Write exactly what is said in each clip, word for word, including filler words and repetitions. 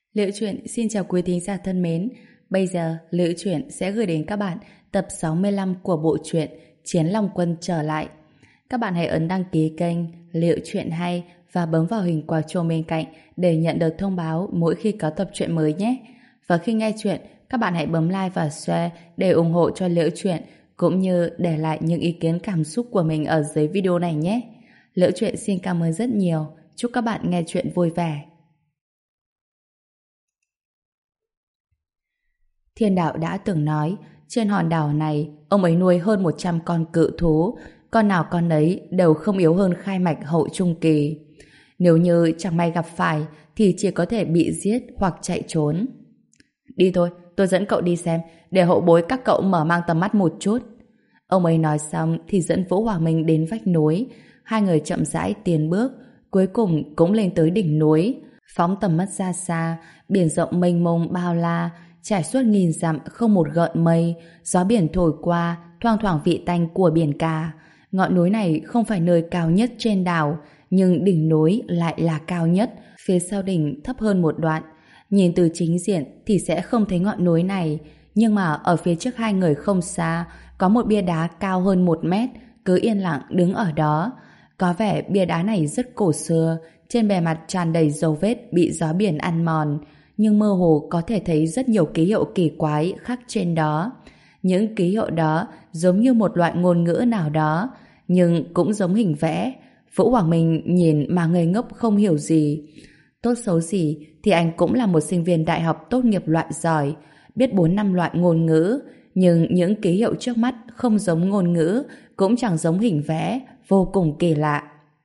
Liễu Chuyện xin chào quý thính giả thân mến. Bây giờ Liễu Chuyện sẽ gửi đến các bạn tập sáu mươi lăm của bộ truyện Chiến Long Quân trở lại. Các bạn hãy ấn đăng ký kênh Liễu Chuyện hay và bấm vào hình quả chuông bên cạnh để nhận được thông báo mỗi khi có tập truyện mới nhé. Và khi nghe chuyện, các bạn hãy bấm like và share để ủng hộ cho Liễu Chuyện, cũng như để lại những ý kiến cảm xúc của mình ở dưới video này nhé. Liễu Chuyện xin cảm ơn rất nhiều. Chúc các bạn nghe chuyện vui vẻ. Thiên Đạo đã từng nói, trên hòn đảo này, ông ấy nuôi hơn một trăm con cự thú, con nào con ấy đều không yếu hơn khai mạch hậu trung kỳ. Nếu như chẳng may gặp phải, thì chỉ có thể bị giết hoặc chạy trốn. Đi thôi, tôi dẫn cậu đi xem, để hậu bối các cậu mở mang tầm mắt một chút. Ông ấy nói xong thì dẫn Vũ Hoàng Minh đến vách núi. Hai người chậm rãi tiến bước, cuối cùng cũng lên tới đỉnh núi. Phóng tầm mắt ra xa, biển rộng mênh mông bao la, trải suốt nghìn dặm không một gợn mây, gió biển thổi qua, thoang thoảng vị tanh của biển cả. Ngọn núi này không phải nơi cao nhất trên đảo, nhưng đỉnh núi lại là cao nhất, phía sau đỉnh thấp hơn một đoạn. Nhìn từ chính diện thì sẽ không thấy ngọn núi này, nhưng mà ở phía trước hai người không xa, có một bia đá cao hơn một mét, cứ yên lặng đứng ở đó. Có vẻ bia đá này rất cổ xưa, trên bề mặt tràn đầy dấu vết bị gió biển ăn mòn, nhưng mơ hồ có thể thấy rất nhiều ký hiệu kỳ quái khắc trên đó. Những ký hiệu đó giống như một loại ngôn ngữ nào đó, nhưng cũng giống hình vẽ. Vũ Hoàng Minh nhìn mà ngây ngốc không hiểu gì. Tốt xấu gì thì anh cũng là một sinh viên đại học tốt nghiệp loại giỏi, biết bốn năm loại ngôn ngữ, nhưng những ký hiệu trước mắt không giống ngôn ngữ, cũng chẳng giống hình vẽ, vô cùng kỳ lạ.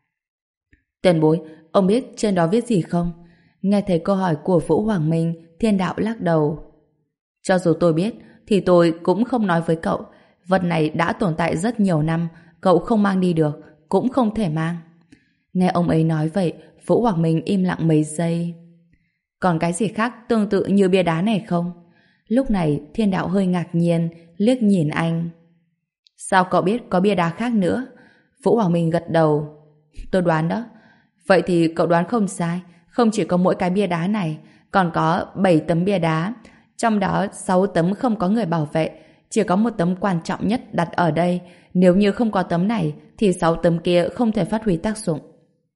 Tiền bối, ông biết trên đó viết gì không? Nghe thấy câu hỏi của Vũ Hoàng Minh, Thiên Đạo lắc đầu. Cho dù tôi biết, thì tôi cũng không nói với cậu. Vật này đã tồn tại rất nhiều năm, cậu không mang đi được, cũng không thể mang. Nghe ông ấy nói vậy, Vũ Hoàng Minh im lặng mấy giây. Còn cái gì khác tương tự như bia đá này không? Lúc này Thiên Đạo hơi ngạc nhiên, liếc nhìn anh. Sao cậu biết có bia đá khác nữa? Vũ Hoàng Minh gật đầu. Tôi đoán đó. Vậy thì cậu đoán không sai, không chỉ có mỗi cái bia đá này, còn có bảy tấm bia đá, trong đó sáu tấm không có người bảo vệ, chỉ có một tấm quan trọng nhất đặt ở đây. Nếu như không có tấm này thì sáu tấm kia không thể phát huy tác dụng.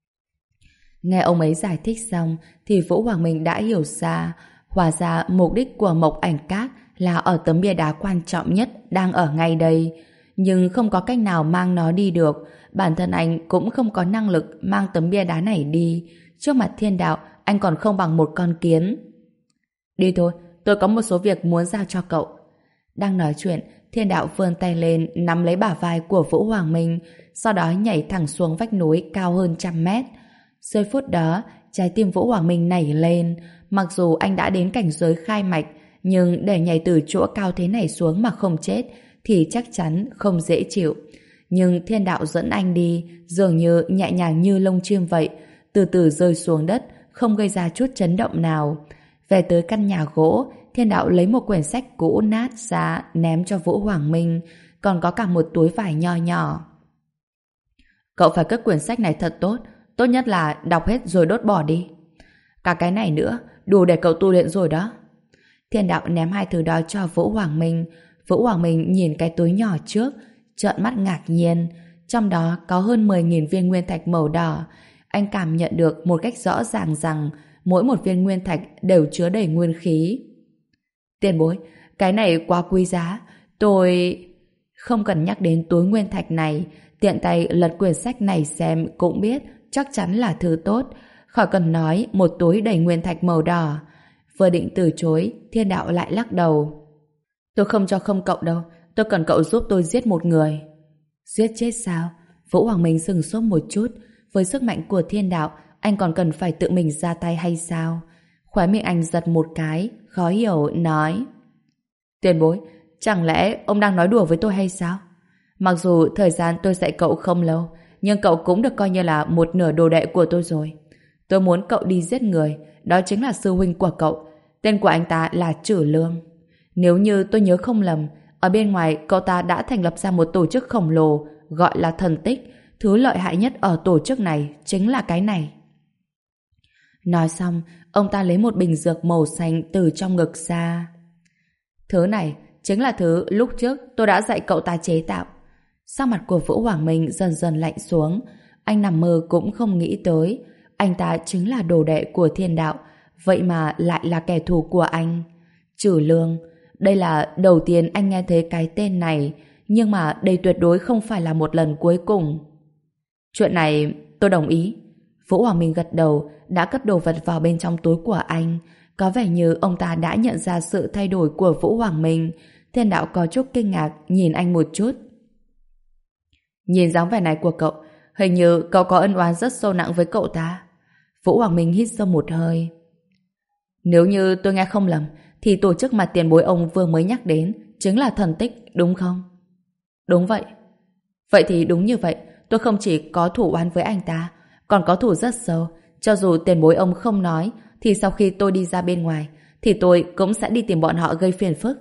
Nghe ông ấy giải thích xong thì Vũ Hoàng Minh đã hiểu ra, hóa ra mục đích của Mộc Ảnh Các là ở tấm bia đá quan trọng nhất đang ở ngay đây, nhưng không có cách nào mang nó đi được. Bản thân anh cũng không có năng lực mang tấm bia đá này đi. Trước mặt Thiên Đạo, anh còn không bằng một con kiến. Đi thôi, tôi có một số việc muốn giao cho cậu. Đang nói chuyện, Thiên Đạo vươn tay lên nắm lấy bả vai của Vũ Hoàng Minh, sau đó nhảy thẳng xuống vách núi cao hơn trăm mét. Giây phút đó, trái tim Vũ Hoàng Minh nảy lên. Mặc dù anh đã đến cảnh giới khai mạch, nhưng để nhảy từ chỗ cao thế này xuống mà không chết thì chắc chắn không dễ chịu. Nhưng Thiên Đạo dẫn anh đi, dường như nhẹ nhàng như lông chim vậy, từ từ rơi xuống đất, không gây ra chút chấn động nào. Về tới căn nhà gỗ, Thiên Đạo lấy một quyển sách cũ nát ra ném cho Vũ Hoàng Minh, còn có cả một túi vải nho nhỏ. Cậu phải cất quyển sách này thật tốt, tốt nhất là đọc hết rồi đốt bỏ đi. Cả cái này nữa, đủ để cậu tu luyện rồi đó. Thiên Đạo ném hai thứ đó cho Vũ Hoàng Minh. Vũ Hoàng Minh nhìn cái túi nhỏ trước, trợn mắt ngạc nhiên. Trong đó có hơn mười nghìn viên nguyên thạch màu đỏ. Anh cảm nhận được một cách rõ ràng rằng mỗi một viên nguyên thạch đều chứa đầy nguyên khí. Tiền bối, cái này quá quý giá. Tôi... Không cần nhắc đến túi nguyên thạch này, tiện tay lật quyển sách này xem cũng biết chắc chắn là thứ tốt. Khỏi cần nói một túi đầy nguyên thạch màu đỏ. Vừa định từ chối, Thiên Đạo lại lắc đầu. Tôi không cho không cậu đâu, tôi cần cậu giúp tôi giết một người. Giết chết sao? Vũ Hoàng Minh sừng sốt một chút. Với sức mạnh của Thiên Đạo, anh còn cần phải tự mình ra tay hay sao? Khóe miệng anh giật một cái, khó hiểu, nói. Tiền bối, chẳng lẽ ông đang nói đùa với tôi hay sao? Mặc dù thời gian tôi dạy cậu không lâu, nhưng cậu cũng được coi như là một nửa đồ đệ của tôi rồi. Tôi muốn cậu đi giết người, đó chính là sư huynh của cậu. Tên của anh ta là Trử Lương. Nếu như tôi nhớ không lầm, ở bên ngoài cậu ta đã thành lập ra một tổ chức khổng lồ gọi là Thần Tích. Thứ lợi hại nhất ở tổ chức này chính là cái này. Nói xong, ông ta lấy một bình dược màu xanh từ trong ngực ra. Thứ này chính là thứ lúc trước tôi đã dạy cậu ta chế tạo. Sắc mặt của Vũ Hoàng Minh dần dần lạnh xuống. Anh nằm mơ cũng không nghĩ tới. Anh ta chính là đồ đệ của thiên đạo, vậy mà lại là kẻ thù của anh. Trừ Lương, đây là đầu tiên anh nghe thấy cái tên này, nhưng mà đây tuyệt đối không phải là một lần cuối cùng. Chuyện này tôi đồng ý. Vũ Hoàng Minh gật đầu, đã cất đồ vật vào bên trong túi của anh. Có vẻ như ông ta đã nhận ra sự thay đổi của Vũ Hoàng Minh. Thiên đạo có chút kinh ngạc nhìn anh một chút. Nhìn dáng vẻ này của cậu, hình như cậu có ân oán rất sâu nặng với cậu ta. Vũ Hoàng Minh hít sâu một hơi. Nếu như tôi nghe không lầm, thì tổ chức mà tiền bối ông vừa mới nhắc đến chính là thần tích, đúng không? Đúng vậy. Vậy thì đúng như vậy, tôi không chỉ có thủ oán với anh ta, còn có thủ rất sâu. Cho dù tiền bối ông không nói, thì sau khi tôi đi ra bên ngoài, thì tôi cũng sẽ đi tìm bọn họ gây phiền phức.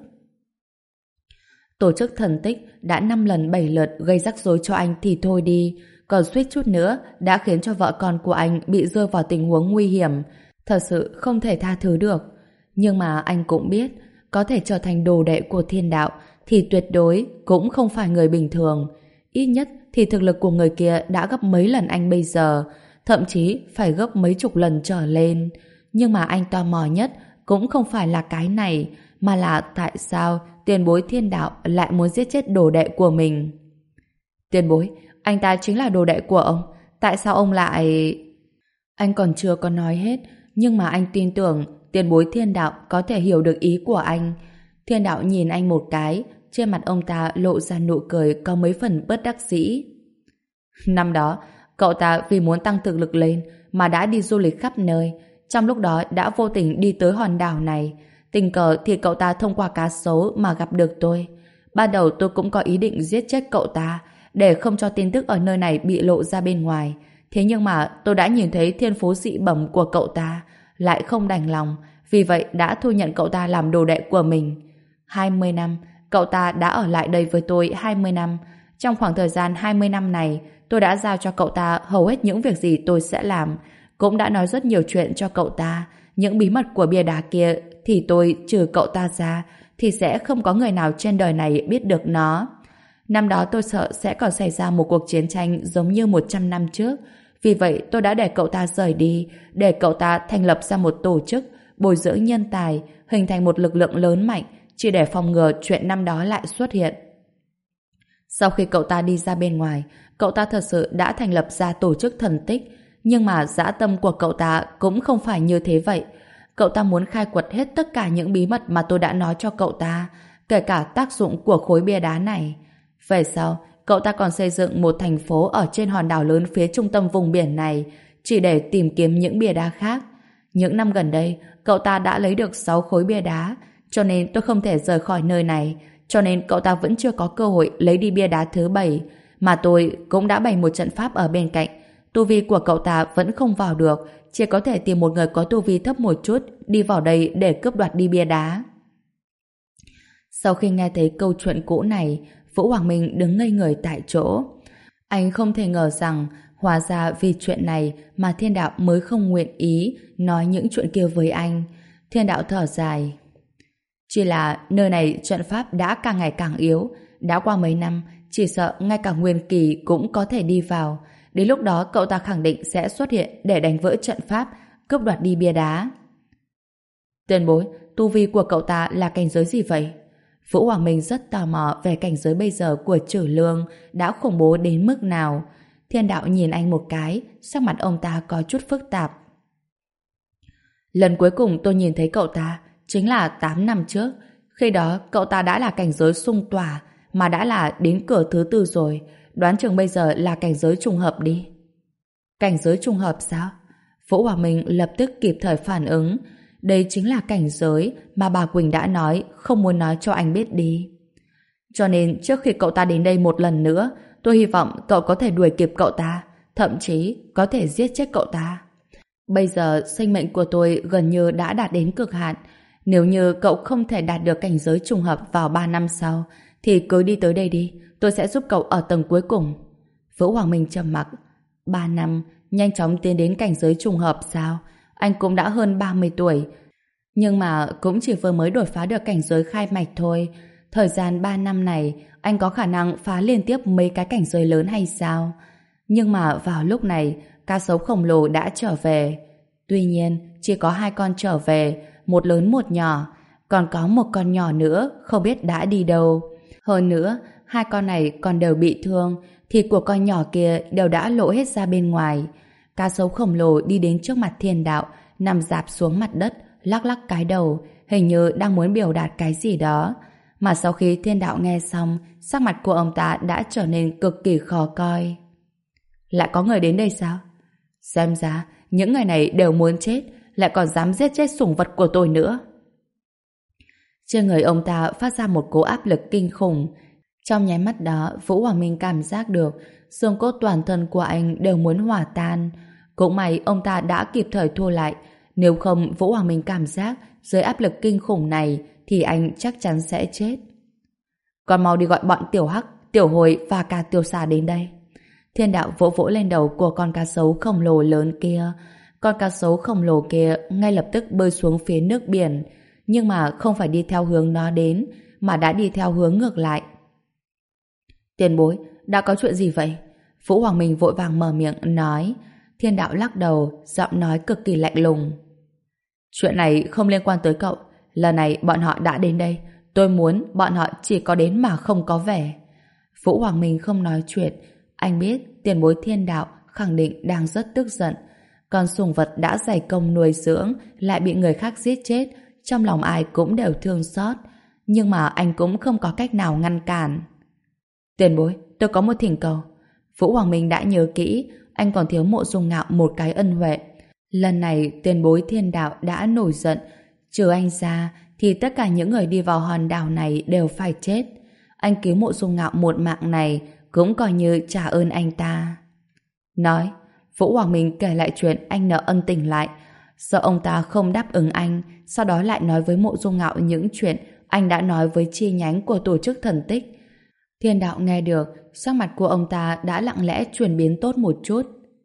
Tổ chức thần tích đã năm lần bảy lượt gây rắc rối cho anh thì thôi đi, còn suýt chút nữa đã khiến cho vợ con của anh bị rơi vào tình huống nguy hiểm. Thật sự không thể tha thứ được. Nhưng mà anh cũng biết, có thể trở thành đồ đệ của thiên đạo thì tuyệt đối cũng không phải người bình thường. Ít nhất thì thực lực của người kia đã gấp mấy lần anh bây giờ, thậm chí phải gấp mấy chục lần trở lên. Nhưng mà anh tò mò nhất cũng không phải là cái này, mà là tại sao tiền bối thiên đạo lại muốn giết chết đồ đệ của mình. Tiền bối, anh ta chính là đồ đệ của ông. Tại sao ông lại... Anh còn chưa có nói hết, nhưng mà anh tin tưởng tiền bối thiên đạo có thể hiểu được ý của anh. Thiên đạo nhìn anh một cái, trên mặt ông ta lộ ra nụ cười có mấy phần bất đắc dĩ. Năm đó, cậu ta vì muốn tăng thực lực lên mà đã đi du lịch khắp nơi. Trong lúc đó đã vô tình đi tới hòn đảo này. Tình cờ thì cậu ta thông qua cá sấu mà gặp được tôi. Ban đầu tôi cũng có ý định giết chết cậu ta để không cho tin tức ở nơi này bị lộ ra bên ngoài. Thế nhưng mà tôi đã nhìn thấy thiên phú dị bẩm của cậu ta, lại không đành lòng, vì vậy đã thu nhận cậu ta làm đồ đệ của mình. hai mươi năm, cậu ta đã ở lại đây với tôi hai mươi năm. Trong khoảng thời gian hai mươi năm này, tôi đã giao cho cậu ta hầu hết những việc gì tôi sẽ làm, cũng đã nói rất nhiều chuyện cho cậu ta. Những bí mật của bia đá kia thì tôi trừ cậu ta ra thì sẽ không có người nào trên đời này biết được nó. Năm đó tôi sợ sẽ còn xảy ra một cuộc chiến tranh giống như một trăm năm trước. Vì vậy tôi đã để cậu ta rời đi, để cậu ta thành lập ra một tổ chức, bồi dưỡng nhân tài, hình thành một lực lượng lớn mạnh, chỉ để phòng ngừa chuyện năm đó lại xuất hiện. Sau khi cậu ta đi ra bên ngoài, cậu ta thật sự đã thành lập ra tổ chức thần tích, nhưng mà dã tâm của cậu ta cũng không phải như thế vậy. Cậu ta muốn khai quật hết tất cả những bí mật mà tôi đã nói cho cậu ta, kể cả tác dụng của khối bia đá này. Về sau, cậu ta còn xây dựng một thành phố ở trên hòn đảo lớn phía trung tâm vùng biển này, chỉ để tìm kiếm những bia đá khác. Những năm gần đây, cậu ta đã lấy được sáu khối bia đá, cho nên tôi không thể rời khỏi nơi này, cho nên cậu ta vẫn chưa có cơ hội lấy đi bia đá thứ bảy, mà tôi cũng đã bày một trận pháp ở bên cạnh. Tu vi của cậu ta vẫn không vào được, chỉ có thể tìm một người có tu vi thấp một chút đi vào đây để cướp đoạt đi bia đá. Sau khi nghe thấy câu chuyện cũ này, Vũ Hoàng Minh đứng ngây người tại chỗ. Anh không thể ngờ rằng hóa ra vì chuyện này mà thiên đạo mới không nguyện ý nói những chuyện kia với anh. Thiên đạo thở dài. Chỉ là nơi này trận pháp đã càng ngày càng yếu. Đã qua mấy năm, chỉ sợ ngay cả Nguyên Kỳ cũng có thể đi vào. Đến lúc đó cậu ta khẳng định sẽ xuất hiện để đánh vỡ trận pháp, cướp đoạt đi bia đá. Tiền bối, tu vi của cậu ta là cảnh giới gì vậy? Vũ Hoàng Minh rất tò mò về cảnh giới bây giờ của Trử Lương đã khủng bố đến mức nào. Thiên đạo nhìn anh một cái, sắc mặt ông ta có chút phức tạp. Lần cuối cùng tôi nhìn thấy cậu ta chính là tám năm trước. Khi đó cậu ta đã là cảnh giới xung tỏa, mà đã là đến cửa thứ tư rồi. Đoán chừng bây giờ là cảnh giới trùng hợp đi. Cảnh giới trùng hợp sao? Vũ Hoàng Minh lập tức kịp thời phản ứng. Đây chính là cảnh giới mà bà Quỳnh đã nói không muốn nói cho anh biết đi. Cho nên trước khi cậu ta đến đây một lần nữa, tôi hy vọng cậu có thể đuổi kịp cậu ta, thậm chí có thể giết chết cậu ta. Bây giờ sinh mệnh của tôi gần như đã đạt đến cực hạn. Nếu như cậu không thể đạt được cảnh giới trùng hợp vào ba năm sau, thì cứ đi tới đây đi, tôi sẽ giúp cậu ở tầng cuối cùng. Vũ Hoàng Minh trầm mặc. Ba năm, nhanh chóng tiến đến cảnh giới trùng hợp sao? anh cũng đã hơn ba mươi tuổi. Nhưng mà cũng chỉ vừa mới đột phá được cảnh giới khai mạch thôi. Thời gian ba năm này, anh có khả năng phá liên tiếp mấy cái cảnh giới lớn hay sao? Nhưng mà vào lúc này, cá sấu khổng lồ đã trở về. Tuy nhiên, chỉ có hai con trở về, một lớn một nhỏ. Còn có một con nhỏ nữa, không biết đã đi đâu. Hơn nữa, hai con này còn đều bị thương, thịt của con nhỏ kia đều đã lộ hết ra bên ngoài. Cá sấu khổng lồ đi đến trước mặt Thiên Đạo, nằm rạp xuống mặt đất, lắc lắc cái đầu, hình như đang muốn biểu đạt cái gì đó. Mà sau khi Thiên Đạo nghe xong, sắc mặt của ông ta đã trở nên cực kỳ khó coi. Lại có người đến đây sao? Xem ra, những người này đều muốn chết, lại còn dám giết chết sủng vật của tôi nữa. Trên người ông ta phát ra một cỗ áp lực kinh khủng. Trong nháy mắt đó, Vũ Hoàng Minh cảm giác được xương cốt toàn thân của anh đều muốn hòa tan. Cũng may ông ta đã kịp thời thua lại. Nếu không, Vũ Hoàng Minh cảm giác dưới áp lực kinh khủng này thì anh chắc chắn sẽ chết. Còn mau đi gọi bọn Tiểu Hắc, Tiểu Hồi và cả Tiểu Xà đến đây. Thiên Đạo vỗ vỗ lên đầu của con cá sấu khổng lồ lớn kia. Con cá sấu khổng lồ kia ngay lập tức bơi xuống phía nước biển, nhưng mà không phải đi theo hướng nó đến, mà đã đi theo hướng ngược lại. Tiền bối, đã có chuyện gì vậy? Vũ Hoàng Minh vội vàng mở miệng nói. Thiên Đạo lắc đầu, giọng nói cực kỳ lạnh lùng. Chuyện này không liên quan tới cậu. Lần này bọn họ đã đến đây. Tôi muốn bọn họ chỉ có đến mà không có vẻ. Vũ Hoàng Minh không nói chuyện. Anh biết tiền bối Thiên Đạo khẳng định đang rất tức giận. Con sủng vật đã dày công nuôi dưỡng lại bị người khác giết chết, trong lòng ai cũng đều thương xót. Nhưng mà anh cũng không có cách nào ngăn cản. Tiền bối, tôi có một thỉnh cầu. Vũ Hoàng Minh đã nhớ kỹ, anh còn thiếu Mộ Dung Ngạo một cái ân huệ. Lần này tiền bối Thiên Đạo đã nổi giận, trừ anh ra thì tất cả những người đi vào hòn đảo này đều phải chết. Anh cứu Mộ Dung Ngạo một mạng này cũng coi như trả ơn anh ta. Nói, Vũ Hoàng Minh kể lại chuyện anh nợ ân tình lại. Sợ ông ta không đáp ứng anh, sau đó lại nói với Mộ Dung Ngạo những chuyện anh đã nói với chi nhánh của tổ chức thần tích. Thiên Đạo nghe được, sắc mặt của ông ta đã lặng lẽ chuyển biến tốt một chút.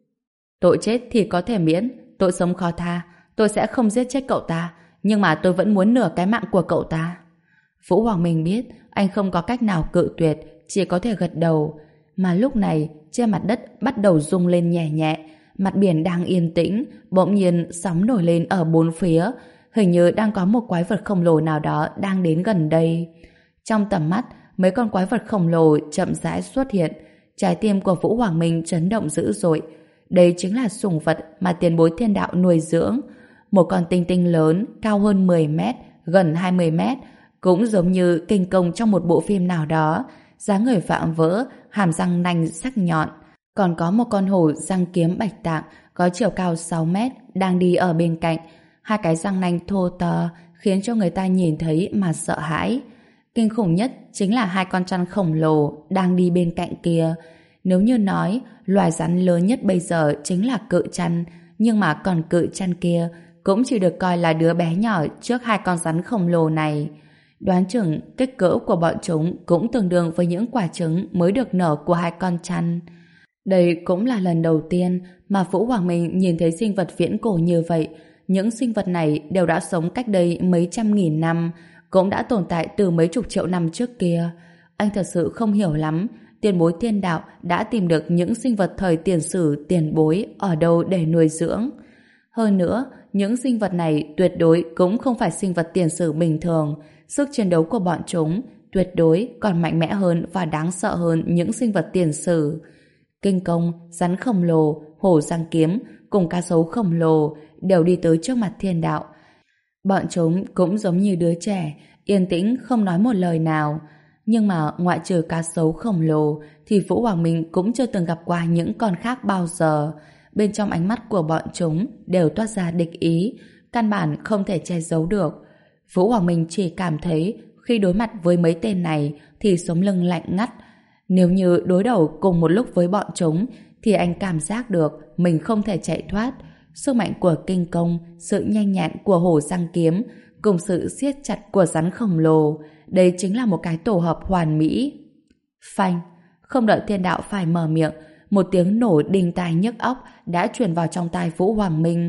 Tội chết thì có thể miễn, tội sống khó tha. Tôi sẽ không giết chết cậu ta, nhưng mà tôi vẫn muốn nửa cái mạng của cậu ta. Vũ Hoàng Minh biết anh không có cách nào cự tuyệt, chỉ có thể gật đầu. Mà lúc này, trên mặt đất bắt đầu rung lên nhẹ nhẹ. Mặt biển đang yên tĩnh, bỗng nhiên sóng nổi lên ở bốn phía. Hình như đang có một quái vật khổng lồ nào đó đang đến gần đây. Trong tầm mắt, mấy con quái vật khổng lồ chậm rãi xuất hiện. Trái tim của Vũ Hoàng Minh chấn động dữ dội. Đây chính là sủng vật mà tiền bối Thiên Đạo nuôi dưỡng. Một con tinh tinh lớn, cao hơn mười mét, gần hai mươi mét, cũng giống như kinh công trong một bộ phim nào đó. Dáng người vạm vỡ, hàm răng nanh sắc nhọn. Còn có một con hổ răng kiếm bạch tạng có chiều cao sáu mét đang đi ở bên cạnh. Hai cái răng nanh thô to khiến cho người ta nhìn thấy mà sợ hãi. Kinh khủng nhất chính là hai con chăn khổng lồ đang đi bên cạnh kia. Nếu như nói loài rắn lớn nhất bây giờ chính là cự chăn, nhưng mà còn cự chăn kia cũng chỉ được coi là đứa bé nhỏ trước hai con rắn khổng lồ này. Đoán chừng kích cỡ của bọn chúng cũng tương đương với những quả trứng mới được nở của hai con chăn. Đây cũng là lần đầu tiên mà Vũ Hoàng Minh nhìn thấy sinh vật viễn cổ như vậy. Những sinh vật này đều đã sống cách đây mấy trăm nghìn năm, cũng đã tồn tại từ mấy chục triệu năm trước kia. Anh thật sự không hiểu lắm tiền bối Thiên Đạo đã tìm được những sinh vật thời tiền sử tiền bối ở đâu để nuôi dưỡng. Hơn nữa, những sinh vật này tuyệt đối cũng không phải sinh vật tiền sử bình thường. Sức chiến đấu của bọn chúng tuyệt đối còn mạnh mẽ hơn và đáng sợ hơn những sinh vật tiền sử. Kinh công, rắn khổng lồ, hổ răng kiếm cùng cá sấu khổng lồ đều đi tới trước mặt Thiên Đạo. Bọn chúng cũng giống như đứa trẻ, yên tĩnh không nói một lời nào. Nhưng mà ngoại trừ cá sấu khổng lồ thì Vũ Hoàng Minh cũng chưa từng gặp qua những con khác bao giờ. Bên trong ánh mắt của bọn chúng đều toát ra địch ý, căn bản không thể che giấu được. Vũ Hoàng Minh chỉ cảm thấy khi đối mặt với mấy tên này thì sống lưng lạnh ngắt. Nếu như đối đầu cùng một lúc với bọn chúng thì anh cảm giác được mình không thể chạy thoát. Sức mạnh của kinh công, sự nhanh nhẹn của hổ răng kiếm cùng sự siết chặt của rắn khổng lồ, đây chính là một cái tổ hợp hoàn mỹ. Phanh! Không đợi Thiên Đạo phải mở miệng, một tiếng nổ đinh tai nhức óc đã truyền vào trong tai Vũ Hoàng Minh.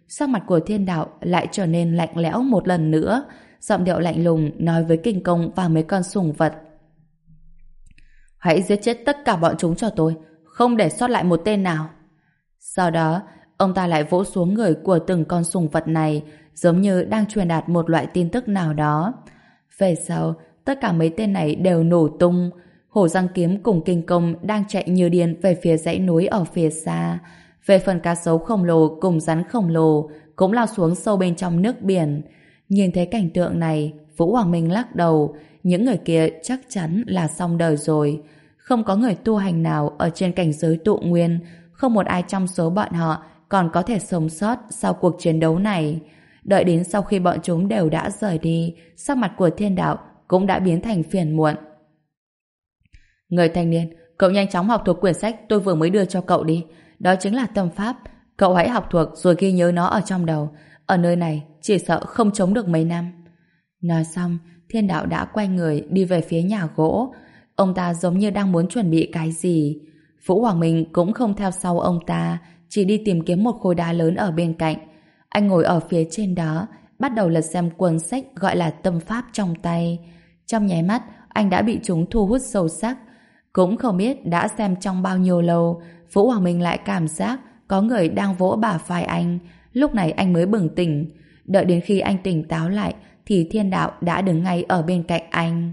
sắc mặt của Thiên Đạo lại trở nên lạnh lẽo một lần nữa, giọng điệu lạnh lùng nói với Kinh Công và mấy con sủng vật. Hãy giết chết tất cả bọn chúng cho tôi, không để sót lại một tên nào. Sau đó, ông ta lại vỗ xuống người của từng con sủng vật này, giống như đang truyền đạt một loại tin tức nào đó. Về sau, tất cả mấy tên này đều nổ tung. Hổ Răng Kiếm cùng Kinh Công đang chạy như điên về phía dãy núi ở phía xa. Về phần cá sấu khổng lồ cùng rắn khổng lồ cũng lao xuống sâu bên trong nước biển. Nhìn thấy cảnh tượng này, Vũ Hoàng Minh lắc đầu. Những người kia chắc chắn là xong đời rồi. Không có người tu hành nào ở trên cảnh giới tụ nguyên, không một ai trong số bọn họ còn có thể sống sót sau cuộc chiến đấu này. Đợi đến sau khi bọn chúng đều đã rời đi, sắc mặt của Thiên Đạo cũng đã biến thành phiền muộn. Người thanh niên, cậu nhanh chóng học thuộc quyển sách tôi vừa mới đưa cho cậu đi. Đó chính là tâm pháp. Cậu hãy học thuộc rồi ghi nhớ nó ở trong đầu. Ở nơi này chỉ sợ không chống được mấy năm. Nói xong, Thiên Đạo đã quay người đi về phía nhà gỗ. Ông ta giống như đang muốn chuẩn bị cái gì. Vũ Hoàng Minh cũng không theo sau ông ta, chỉ đi tìm kiếm một khối đá lớn ở bên cạnh. Anh ngồi ở phía trên đó, bắt đầu lật xem cuốn sách gọi là tâm pháp trong tay. Trong nháy mắt, anh đã bị chúng thu hút sâu sắc. Cũng không biết đã xem trong bao nhiêu lâu, Vũ Hoàng Minh lại cảm giác có người đang vỗ bả vai anh. Lúc này anh mới bừng tỉnh. Đợi đến khi anh tỉnh táo lại, thì Thiên Đạo đã đứng ngay ở bên cạnh anh.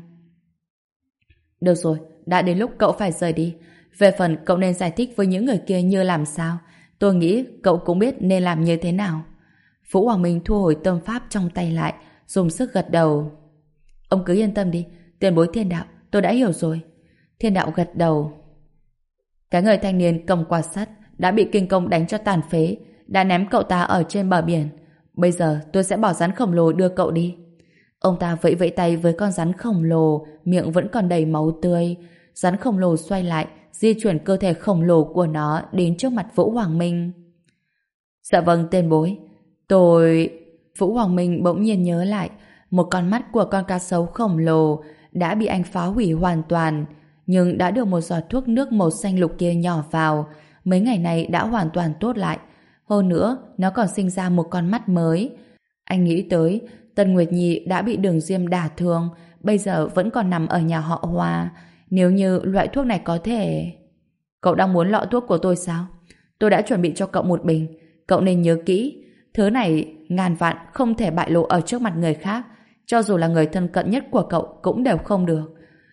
Được rồi, đã đến lúc cậu phải rời đi. Về phần cậu nên giải thích với những người kia như làm sao, tôi nghĩ cậu cũng biết nên làm như thế nào. Vũ Hoàng Minh thu hồi tâm pháp trong tay lại, dùng sức gật đầu. Ông cứ yên tâm đi, tiền bối Thiên Đạo, tôi đã hiểu rồi. Thiên Đạo gật đầu. Cái người thanh niên cầm quạt sắt đã bị Kinh Công đánh cho tàn phế, đã ném cậu ta ở trên bờ biển. Bây giờ tôi sẽ bảo rắn khổng lồ đưa cậu đi. Ông ta vẫy vẫy tay với con rắn khổng lồ, miệng vẫn còn đầy máu tươi. Rắn khổng lồ xoay lại, di chuyển cơ thể khổng lồ của nó đến trước mặt Vũ Hoàng Minh. Dạ vâng, tên bối. Tôi... Vũ Hoàng Minh bỗng nhiên nhớ lại, một con mắt của con cá sấu khổng lồ đã bị anh phá hủy hoàn toàn, nhưng đã được một giọt thuốc nước màu xanh lục kia nhỏ vào, mấy ngày nay đã hoàn toàn tốt lại. Hơn nữa, nó còn sinh ra một con mắt mới. Anh nghĩ tới, Tân Nguyệt Nhi đã bị Đường Diêm đả thương, bây giờ vẫn còn nằm ở nhà họ Hoa. Nếu như loại thuốc này có thể... Cậu đang muốn lọ thuốc của tôi sao? Tôi đã chuẩn bị cho cậu một bình. Cậu nên nhớ kỹ, thứ này ngàn vạn không thể bại lộ ở trước mặt người khác. Cho dù là người thân cận nhất của cậu cũng đều không được.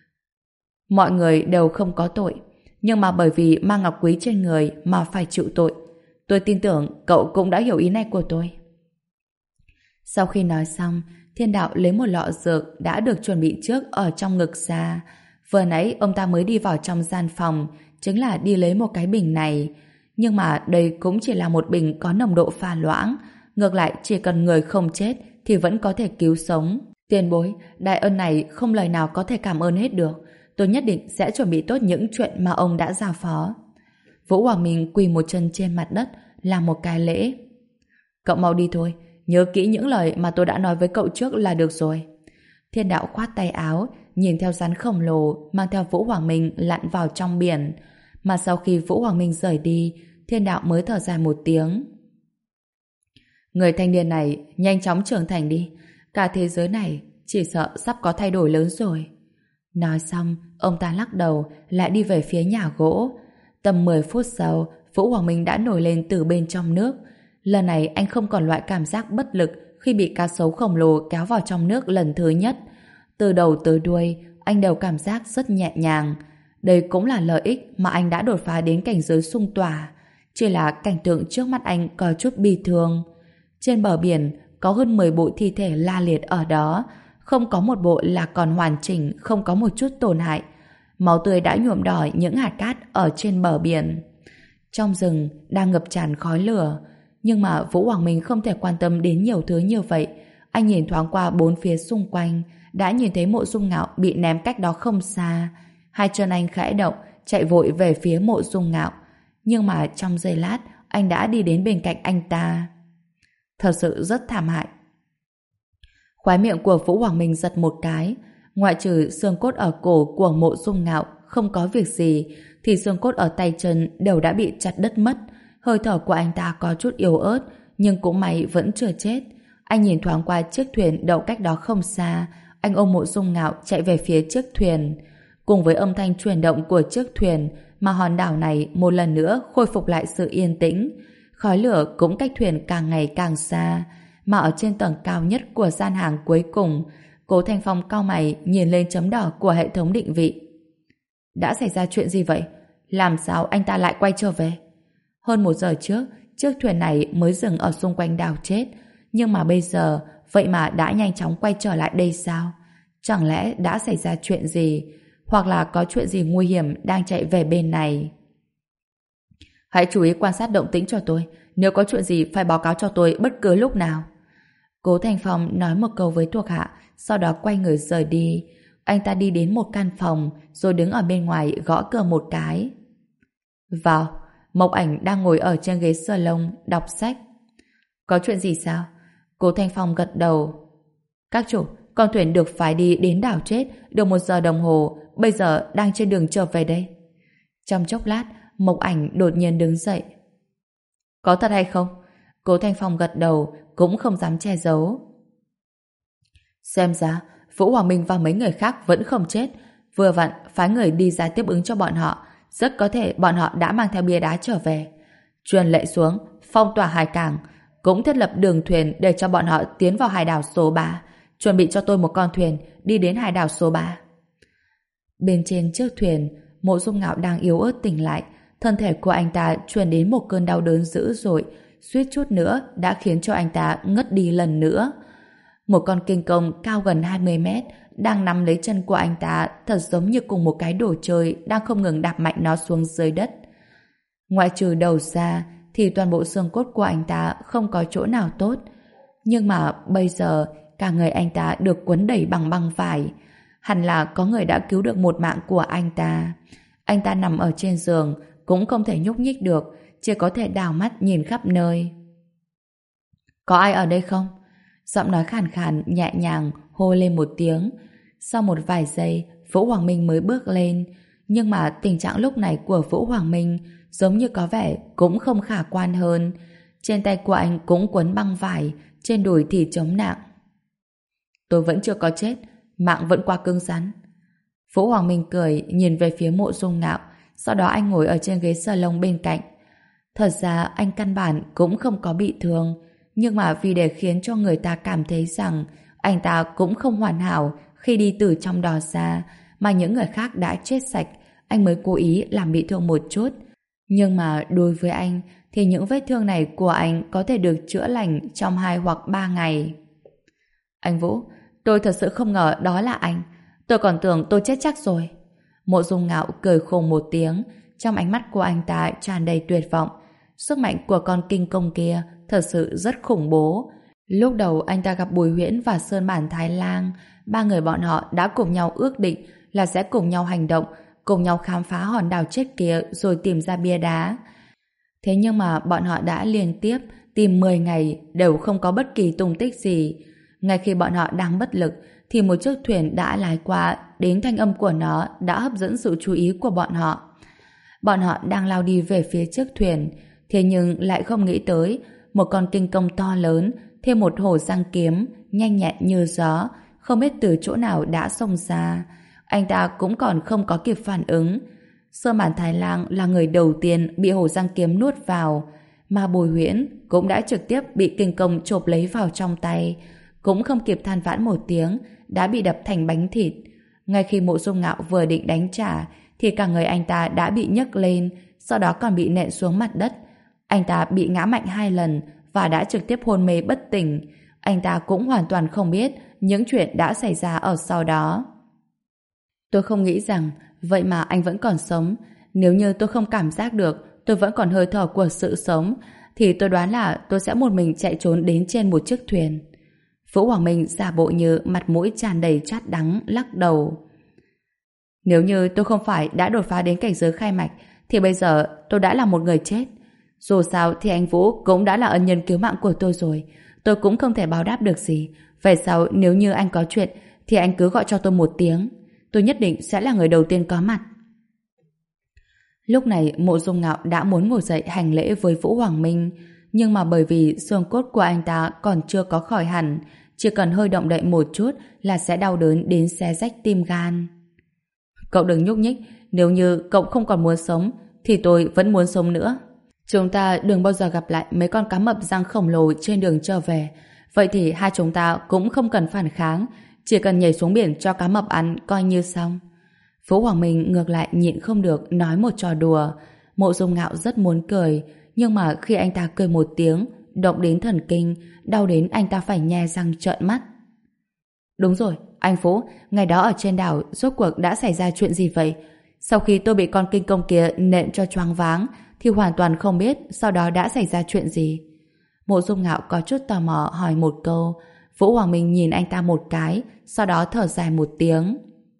Mọi người đều không có tội, nhưng mà bởi vì mang ngọc quý trên người mà phải chịu tội. Tôi tin tưởng cậu cũng đã hiểu ý này của tôi. Sau khi nói xong, Thiên Đạo lấy một lọ dược đã được chuẩn bị trước ở trong ngực ra. Vừa nãy ông ta mới đi vào trong gian phòng, chính là đi lấy một cái bình này. Nhưng mà đây cũng chỉ là một bình có nồng độ pha loãng. Ngược lại, chỉ cần người không chết thì vẫn có thể cứu sống. Tiền bối, đại ân này không lời nào có thể cảm ơn hết được. Tôi nhất định sẽ chuẩn bị tốt những chuyện mà ông đã giao phó. Vũ Hoàng Minh quỳ một chân trên mặt đất, làm một cái lễ. Cậu mau đi thôi, nhớ kỹ những lời mà tôi đã nói với cậu trước là được rồi. Thiên Đạo khoát tay áo, nhìn theo rắn khổng lồ mang theo Vũ Hoàng Minh lặn vào trong biển. Mà sau khi Vũ Hoàng Minh rời đi, Thiên Đạo mới thở dài một tiếng. Người thanh niên này nhanh chóng trưởng thành đi. Cả thế giới này chỉ sợ sắp có thay đổi lớn rồi. Nói xong, ông ta lắc đầu lại đi về phía nhà gỗ. Tầm mười phút sau, Vũ Hoàng Minh đã nổi lên từ bên trong nước. Lần này anh không còn loại cảm giác bất lực khi bị cá sấu khổng lồ kéo vào trong nước lần thứ nhất. Từ đầu tới đuôi, anh đều cảm giác rất nhẹ nhàng. Đây cũng là lợi ích mà anh đã đột phá đến cảnh giới xung tỏa. Chỉ là cảnh tượng trước mắt anh có chút bi thương. Trên bờ biển có hơn mười bộ thi thể la liệt ở đó. Không có một bộ là còn hoàn chỉnh, không có một chút tổn hại. Máu tươi đã nhuộm đỏ những hạt cát ở trên bờ biển. Trong rừng đang ngập tràn khói lửa. Nhưng mà Vũ Hoàng Minh không thể quan tâm đến nhiều thứ như vậy. Anh nhìn thoáng qua bốn phía xung quanh, đã nhìn thấy Mộ Dung Ngạo bị ném cách đó không xa. Hai chân anh khẽ động, chạy vội về phía Mộ Dung Ngạo. Nhưng mà trong giây lát, anh đã đi đến bên cạnh anh ta. Thật sự rất thảm hại. Khóe miệng của Vũ Hoàng Minh giật một cái. Ngoại trừ xương cốt ở cổ của Mộ Dung Ngạo không có việc gì, thì xương cốt ở tay chân đều đã bị chặt đứt mất. Hơi thở của anh ta có chút yếu ớt, nhưng cũng may vẫn chưa chết. Anh nhìn thoáng qua chiếc thuyền đậu cách đó không xa, anh ôm Mộ Dung Ngạo chạy về phía chiếc thuyền. Cùng với âm thanh chuyển động của chiếc thuyền mà hòn đảo này một lần nữa khôi phục lại sự yên tĩnh. Khói lửa cũng cách thuyền càng ngày càng xa, mà ở trên tầng cao nhất của gian hàng cuối cùng, Cố Thanh Phong cau mày nhìn lên chấm đỏ của hệ thống định vị. Đã xảy ra chuyện gì vậy? Làm sao anh ta lại quay trở về? Hơn một giờ trước, chiếc thuyền này mới dừng ở xung quanh đảo chết, nhưng mà bây giờ vậy mà đã nhanh chóng quay trở lại đây sao? Chẳng lẽ đã xảy ra chuyện gì? Hoặc là có chuyện gì nguy hiểm đang chạy về bên này? Hãy chú ý quan sát động tĩnh cho tôi. Nếu có chuyện gì phải báo cáo cho tôi bất cứ lúc nào. Cố Thanh Phong nói một câu với thuộc hạ, sau đó quay người rời đi. Anh ta đi đến một căn phòng, rồi đứng ở bên ngoài gõ cửa một cái. Vào. Mộc Ảnh đang ngồi ở trên ghế salon đọc sách. Có chuyện gì sao? Cố Thanh Phong gật đầu. Các chủ, con thuyền được phái đi đến đảo chết được một giờ đồng hồ, bây giờ đang trên đường trở về đây. Trong chốc lát, Mộc Ảnh đột nhiên đứng dậy. Có thật hay không? Cố Thanh Phong gật đầu, cũng không dám che giấu. Xem ra, Vũ Hoàng Minh và mấy người khác vẫn không chết. Vừa vặn, phái người đi ra tiếp ứng cho bọn họ. Rất có thể bọn họ đã mang theo bia đá trở về. Truyền lệnh xuống, phong tỏa hải cảng, cũng thiết lập đường thuyền để cho bọn họ tiến vào hải đảo số ba. Chuẩn bị cho tôi một con thuyền đi đến hải đảo số ba. Bên trên chiếc thuyền, Mộ Dung Ngạo đang yếu ớt tỉnh lại. Thân thể của anh ta truyền đến một cơn đau đớn dữ dội, suýt chút nữa đã khiến cho anh ta ngất đi lần nữa. Một con kinh công cao gần hai mươi mét đang nắm lấy chân của anh ta, thật giống như cùng một cái đồ chơi đang không ngừng đạp mạnh nó xuống dưới đất. Ngoại trừ đầu ra thì toàn bộ xương cốt của anh ta không có chỗ nào tốt. Nhưng mà bây giờ cả người anh ta được quấn đẩy bằng băng vải. Hẳn là có người đã cứu được một mạng của anh ta. Anh ta nằm ở trên giường cũng không thể nhúc nhích được, chỉ có thể đào mắt nhìn khắp nơi. Có ai ở đây không? Giọng nói khàn khàn nhẹ nhàng hô lên một tiếng. Sau một vài giây, Vũ Hoàng Minh mới bước lên, nhưng mà tình trạng lúc này của Vũ Hoàng Minh giống như có vẻ cũng không khả quan hơn. Trên tay của anh cũng quấn băng vải, trên đùi thì chống nặng. Tôi vẫn chưa có chết, mạng vẫn qua cứng rắn. Vũ Hoàng Minh cười nhìn về phía Mộ Dung Ngạo, sau đó anh ngồi ở trên ghế salon bên cạnh. Thật ra anh căn bản cũng không có bị thương, nhưng mà vì để khiến cho người ta cảm thấy rằng anh ta cũng không hoàn hảo khi đi từ trong đó ra, mà những người khác đã chết sạch, anh mới cố ý làm bị thương một chút. Nhưng mà đối với anh thì những vết thương này của anh có thể được chữa lành trong hai hoặc ba ngày. Anh Vũ, tôi thật sự không ngờ đó là anh. Tôi còn tưởng tôi chết chắc rồi. Mộ Dung Ngạo cười khùng một tiếng, trong ánh mắt của anh ta tràn đầy tuyệt vọng. Sức mạnh của con kinh công kia thật sự rất khủng bố. Lúc đầu anh ta gặp Bùi Huyễn và Sơn Bản Thái Lang, ba người bọn họ đã cùng nhau ước định là sẽ cùng nhau hành động, cùng nhau khám phá hòn đảo chết kia rồi tìm ra bia đá. Thế nhưng mà bọn họ đã liên tiếp tìm mười ngày đều không có bất kỳ tung tích gì. Ngay khi bọn họ đang bất lực thì một chiếc thuyền đã lái qua, đến thanh âm của nó đã hấp dẫn sự chú ý của bọn họ. Bọn họ đang lao đi về phía chiếc thuyền, thế nhưng lại không nghĩ tới một con kinh công to lớn, thêm một hổ răng kiếm nhanh nhẹn như gió, không biết từ chỗ nào đã xông ra. Anh ta cũng còn không có kịp phản ứng. Sơ Màn Thái Lang là người đầu tiên bị hổ răng kiếm nuốt vào, mà Bùi Huyễn cũng đã trực tiếp bị kinh công chộp lấy vào trong tay, cũng không kịp than vãn một tiếng đã bị đập thành bánh thịt. Ngay khi Mộ Dung Ngạo vừa định đánh trả thì cả người anh ta đã bị nhấc lên, sau đó còn bị nện xuống mặt đất. Anh ta bị ngã mạnh hai lần và đã trực tiếp hôn mê bất tỉnh. Anh ta cũng hoàn toàn không biết những chuyện đã xảy ra ở sau đó. Tôi không nghĩ rằng vậy mà anh vẫn còn sống. Nếu như tôi không cảm giác được tôi vẫn còn hơi thở của sự sống thì tôi đoán là tôi sẽ một mình chạy trốn đến trên một chiếc thuyền. Vũ Hoàng Minh giả bộ như mặt mũi tràn đầy chát đắng, lắc đầu. Nếu như tôi không phải đã đột phá đến cảnh giới khai mạch thì bây giờ tôi đã là một người chết. Dù sao thì anh Vũ cũng đã là ân nhân cứu mạng của tôi rồi. Tôi cũng không thể báo đáp được gì. Vậy sau nếu như anh có chuyện thì anh cứ gọi cho tôi một tiếng. Tôi nhất định sẽ là người đầu tiên có mặt. Lúc này Mộ Dung Ngạo đã muốn ngồi dậy hành lễ với Vũ Hoàng Minh. nhưng mà bởi vì xương cốt của anh ta còn chưa có khỏi hẳn, chỉ cần hơi động đậy một chút là sẽ đau đớn đến xé rách tim gan. Cậu đừng nhúc nhích, nếu như cậu không còn muốn sống thì tôi vẫn muốn sống nữa. Chúng ta đừng bao giờ gặp lại mấy con cá mập răng khổng lồ trên đường trở về. Vậy thì hai chúng ta cũng không cần phản kháng, chỉ cần nhảy xuống biển cho cá mập ăn coi như xong. Vũ Hoàng Minh ngược lại nhịn không được nói một trò đùa. Mộ Dung Ngạo rất muốn cười, nhưng mà khi anh ta cười một tiếng, động đến thần kinh, đau đến anh ta phải nhe răng trợn mắt. Đúng rồi, anh Phú, ngày đó ở trên đảo rốt cuộc đã xảy ra chuyện gì vậy? Sau khi tôi bị con kinh công kia nện cho choáng váng thì hoàn toàn không biết sau đó đã xảy ra chuyện gì. Mộ Dung Ngạo có chút tò mò hỏi một câu. Vũ Hoàng Minh nhìn anh ta một cái, sau đó thở dài một tiếng.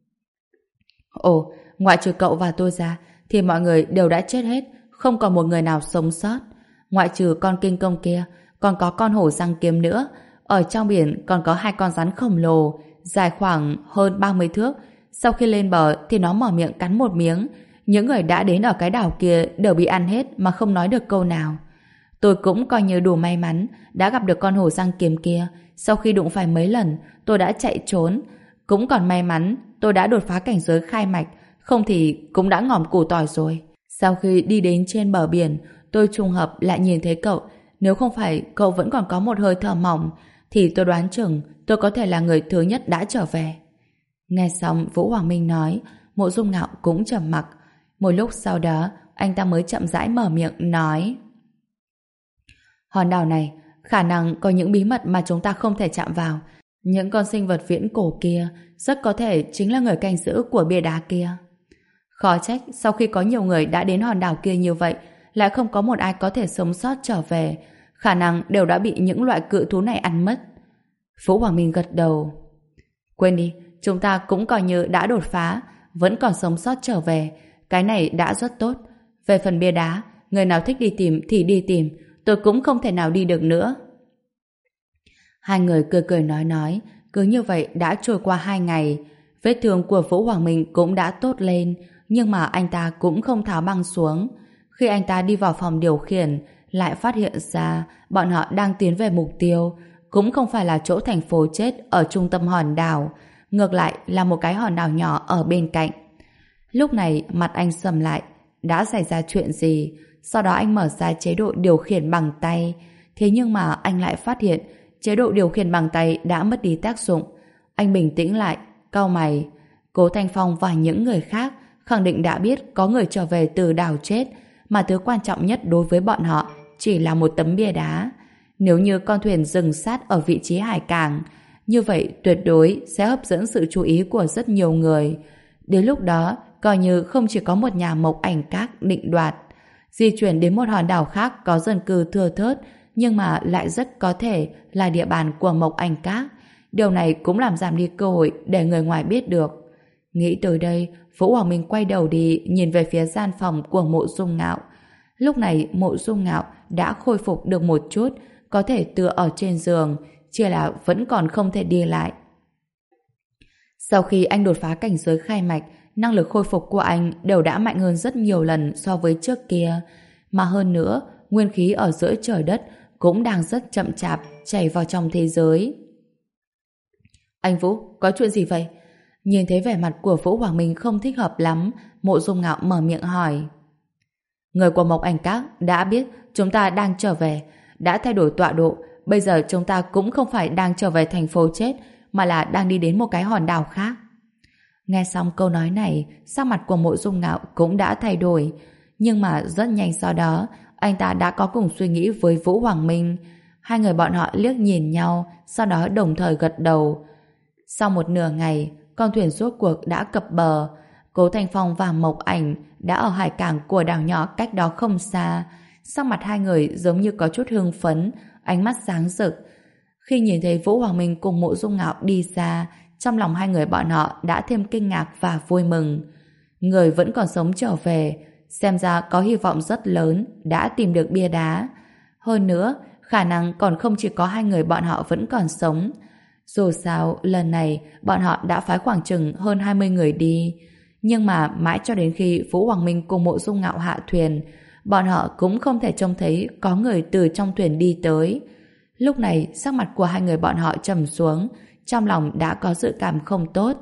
Ồ, ngoại trừ cậu và tôi ra thì mọi người đều đã chết hết, không còn một người nào sống sót. Ngoại trừ con kinh công kia, còn có con hổ răng kiếm nữa. Ở trong biển còn có hai con rắn khổng lồ, dài khoảng hơn ba mươi thước. Sau khi lên bờ thì nó mở miệng cắn một miếng. Những người đã đến ở cái đảo kia đều bị ăn hết mà không nói được câu nào. Tôi cũng coi như đủ may mắn đã gặp được con hổ răng kiếm kia. Sau khi đụng phải mấy lần, tôi đã chạy trốn. Cũng còn may mắn tôi đã đột phá cảnh giới khai mạch, không thì cũng đã ngỏm củ tỏi rồi. Sau khi đi đến trên bờ biển, tôi trùng hợp lại nhìn thấy cậu. Nếu không phải cậu vẫn còn có một hơi thở mỏng, thì tôi đoán chừng tôi có thể là người thứ nhất đã trở về. Nghe xong Vũ Hoàng Minh nói, Mộ Dung Ngạo cũng trầm mặc. Một lúc sau đó, anh ta mới chậm rãi mở miệng nói: hòn đảo này khả năng có những bí mật mà chúng ta không thể chạm vào. Những con sinh vật viễn cổ kia rất có thể chính là người canh giữ của bia đá kia. Khó trách sau khi có nhiều người đã đến hòn đảo kia như vậy, lại không có một ai có thể sống sót trở về. Khả năng đều đã bị những loại cự thú này ăn mất. Vũ Hoàng Minh gật đầu. Quên đi, chúng ta cũng coi như đã đột phá, vẫn còn sống sót trở về. Cái này đã rất tốt. Về phần bia đá, người nào thích đi tìm thì đi tìm, tôi cũng không thể nào đi được nữa. Hai người cười cười nói nói, cứ như vậy đã trôi qua hai ngày. Vết thương của Vũ Hoàng Minh cũng đã tốt lên, nhưng mà anh ta cũng không tháo băng xuống. Khi anh ta đi vào phòng điều khiển, lại phát hiện ra bọn họ đang tiến về mục tiêu, cũng không phải là chỗ thành phố chết ở trung tâm hòn đảo, ngược lại là một cái hòn đảo nhỏ ở bên cạnh. Lúc này mặt anh sầm lại, đã xảy ra chuyện gì? Sau đó anh mở ra chế độ điều khiển bằng tay, thế nhưng mà anh lại phát hiện chế độ điều khiển bằng tay đã mất đi tác dụng. Anh bình tĩnh lại, cau mày. Cố Thanh Phong và những người khác khẳng định đã biết có người trở về từ đảo chết, mà thứ quan trọng nhất đối với bọn họ chỉ là một tấm bia đá. Nếu như con thuyền dừng sát ở vị trí hải cảng, như vậy tuyệt đối sẽ hấp dẫn sự chú ý của rất nhiều người. Đến lúc đó, coi như không chỉ có một nhà Mộc Ảnh Các định đoạt. Di chuyển đến một hòn đảo khác có dân cư thưa thớt, nhưng mà lại rất có thể là địa bàn của Mộc Ảnh Các. Điều này cũng làm giảm đi cơ hội để người ngoài biết được. Nghĩ tới đây, Vũ Hoàng Minh quay đầu đi nhìn về phía gian phòng của Mộ Dung Ngạo. Lúc này Mộ Dung Ngạo đã khôi phục được một chút, có thể tựa ở trên giường, chỉ là vẫn còn không thể đi lại. Sau khi anh đột phá cảnh giới khai mạch, năng lực khôi phục của anh đều đã mạnh hơn rất nhiều lần so với trước kia. Mà hơn nữa, nguyên khí ở giữa trời đất cũng đang rất chậm chạp chảy vào trong thế giới. Anh Vũ, có chuyện gì vậy? Nhìn thấy vẻ mặt của Vũ Hoàng Minh không thích hợp lắm, Mộ Dung Ngạo mở miệng hỏi. Người của Mộc Ảnh Các đã biết chúng ta đang trở về, đã thay đổi tọa độ. Bây giờ chúng ta cũng không phải đang trở về thành phố chết, mà là đang đi đến một cái hòn đảo khác. Nghe xong câu nói này, sắc mặt của Mộ Dung Ngạo cũng đã thay đổi. Nhưng mà rất nhanh sau đó, anh ta đã có cùng suy nghĩ với Vũ Hoàng Minh. Hai người bọn họ liếc nhìn nhau, sau đó đồng thời gật đầu. Sau một nửa ngày, con thuyền rốt cuộc đã cập bờ. Cố Thanh Phong và Mộc Ảnh đã ở hải cảng của đảo nhỏ cách đó không xa. Sắc mặt hai người giống như có chút hưng phấn, ánh mắt sáng rực. Khi nhìn thấy Vũ Hoàng Minh cùng Mộ Dung Ngạo đi xa, trong lòng hai người bọn họ đã thêm kinh ngạc và vui mừng. Người vẫn còn sống trở về, xem ra có hy vọng rất lớn đã tìm được bia đá. Hơn nữa, khả năng còn không chỉ có hai người bọn họ vẫn còn sống. Dù sao, lần này bọn họ đã phái khoảng chừng hơn hai mươi người đi. Nhưng mà mãi cho đến khi Vũ Hoàng Minh cùng Mộ Dung Ngạo hạ thuyền, bọn họ cũng không thể trông thấy có người từ trong thuyền đi tới. Lúc này, sắc mặt của hai người bọn họ trầm xuống, trong lòng đã có dự cảm không tốt.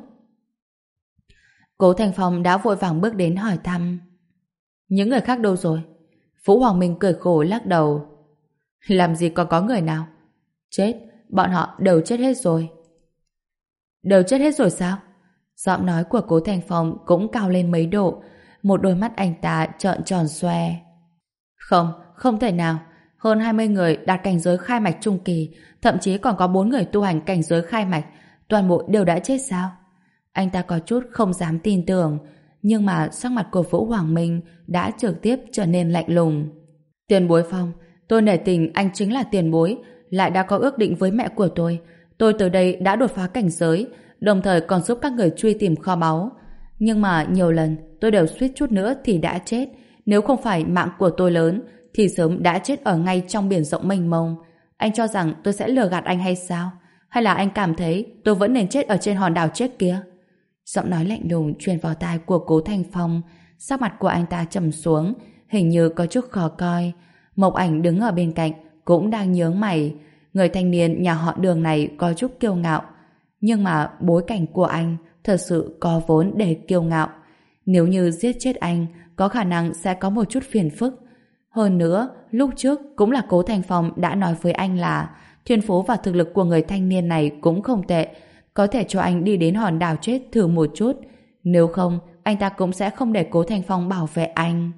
Cố Thành Phong đã vội vàng bước đến hỏi thăm. Những người khác đâu rồi? Vũ Hoàng Minh cười khổ lắc đầu. Làm gì còn có người nào? Chết, bọn họ đều chết hết rồi. Đều chết hết rồi sao? Giọng nói của Cố Thành Phong cũng cao lên mấy độ, một đôi mắt anh ta trợn tròn xoe. Không, không thể nào. Hơn hai mươi người đạt cảnh giới khai mạch trung kỳ, thậm chí còn có bốn người tu hành cảnh giới khai mạch, toàn bộ đều đã chết sao? Anh ta có chút không dám tin tưởng, nhưng mà sắc mặt của Vũ Hoàng Minh đã trực tiếp trở nên lạnh lùng. Tiền bối Phong, tôi nể tình anh chính là tiền bối, lại đã có ước định với mẹ của tôi. Tôi từ đây đã đột phá cảnh giới, đồng thời còn giúp các người truy tìm kho báu. Nhưng mà nhiều lần tôi đều suýt chút nữa thì đã chết. Nếu không phải mạng của tôi lớn, thì sớm đã chết ở ngay trong biển rộng mênh mông. Anh cho rằng tôi sẽ lừa gạt anh hay sao? Hay là anh cảm thấy tôi vẫn nên chết ở trên hòn đảo chết kia? Giọng nói lạnh lùng truyền vào tai của Cố Thành Phong, sắc mặt của anh ta trầm xuống, hình như có chút khó coi. Mộc Ảnh đứng ở bên cạnh cũng đang nhướng mày. Người thanh niên nhà họ Đường này có chút kiêu ngạo, nhưng mà bối cảnh của anh thật sự có vốn để kiêu ngạo. Nếu như giết chết anh, có khả năng sẽ có một chút phiền phức. Hơn nữa, lúc trước cũng là Cố Thành Phong đã nói với anh là thiên phú và thực lực của người thanh niên này cũng không tệ, có thể cho anh đi đến hòn đảo chết thử một chút. Nếu không, anh ta cũng sẽ không để Cố Thành Phong bảo vệ anh.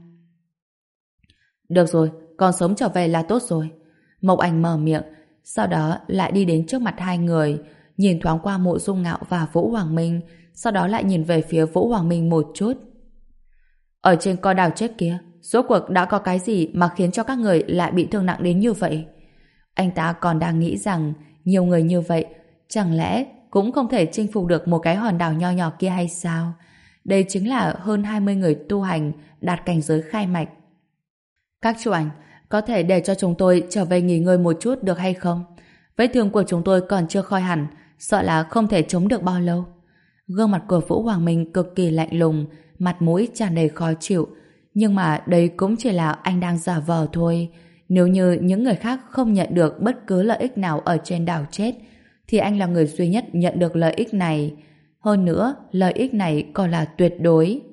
Được rồi, còn sống trở về là tốt rồi. Mộc Ảnh mở miệng, sau đó lại đi đến trước mặt hai người, nhìn thoáng qua Mộ Dung Ngạo và Vũ Hoàng Minh, sau đó lại nhìn về phía Vũ Hoàng Minh một chút. Ở trên con đảo chết kia, rốt cuộc đã có cái gì mà khiến cho các người lại bị thương nặng đến như vậy? Anh ta còn đang nghĩ rằng nhiều người như vậy chẳng lẽ cũng không thể chinh phục được một cái hòn đảo nho nhỏ kia hay sao? Đây chính là hơn hai mươi người tu hành đạt cảnh giới khai mạch. Các chủ ảnh, có thể để cho chúng tôi trở về nghỉ ngơi một chút được hay không? Vết thương của chúng tôi còn chưa khỏi hẳn, sợ là không thể chống được bao lâu. Gương mặt của Vũ Hoàng Minh cực kỳ lạnh lùng, mặt mũi tràn đầy khó chịu. Nhưng mà đây cũng chỉ là anh đang giả vờ thôi. Nếu như những người khác không nhận được bất cứ lợi ích nào ở trên đảo chết, thì anh là người duy nhất nhận được lợi ích này. Hơn nữa, lợi ích này còn là tuyệt đối.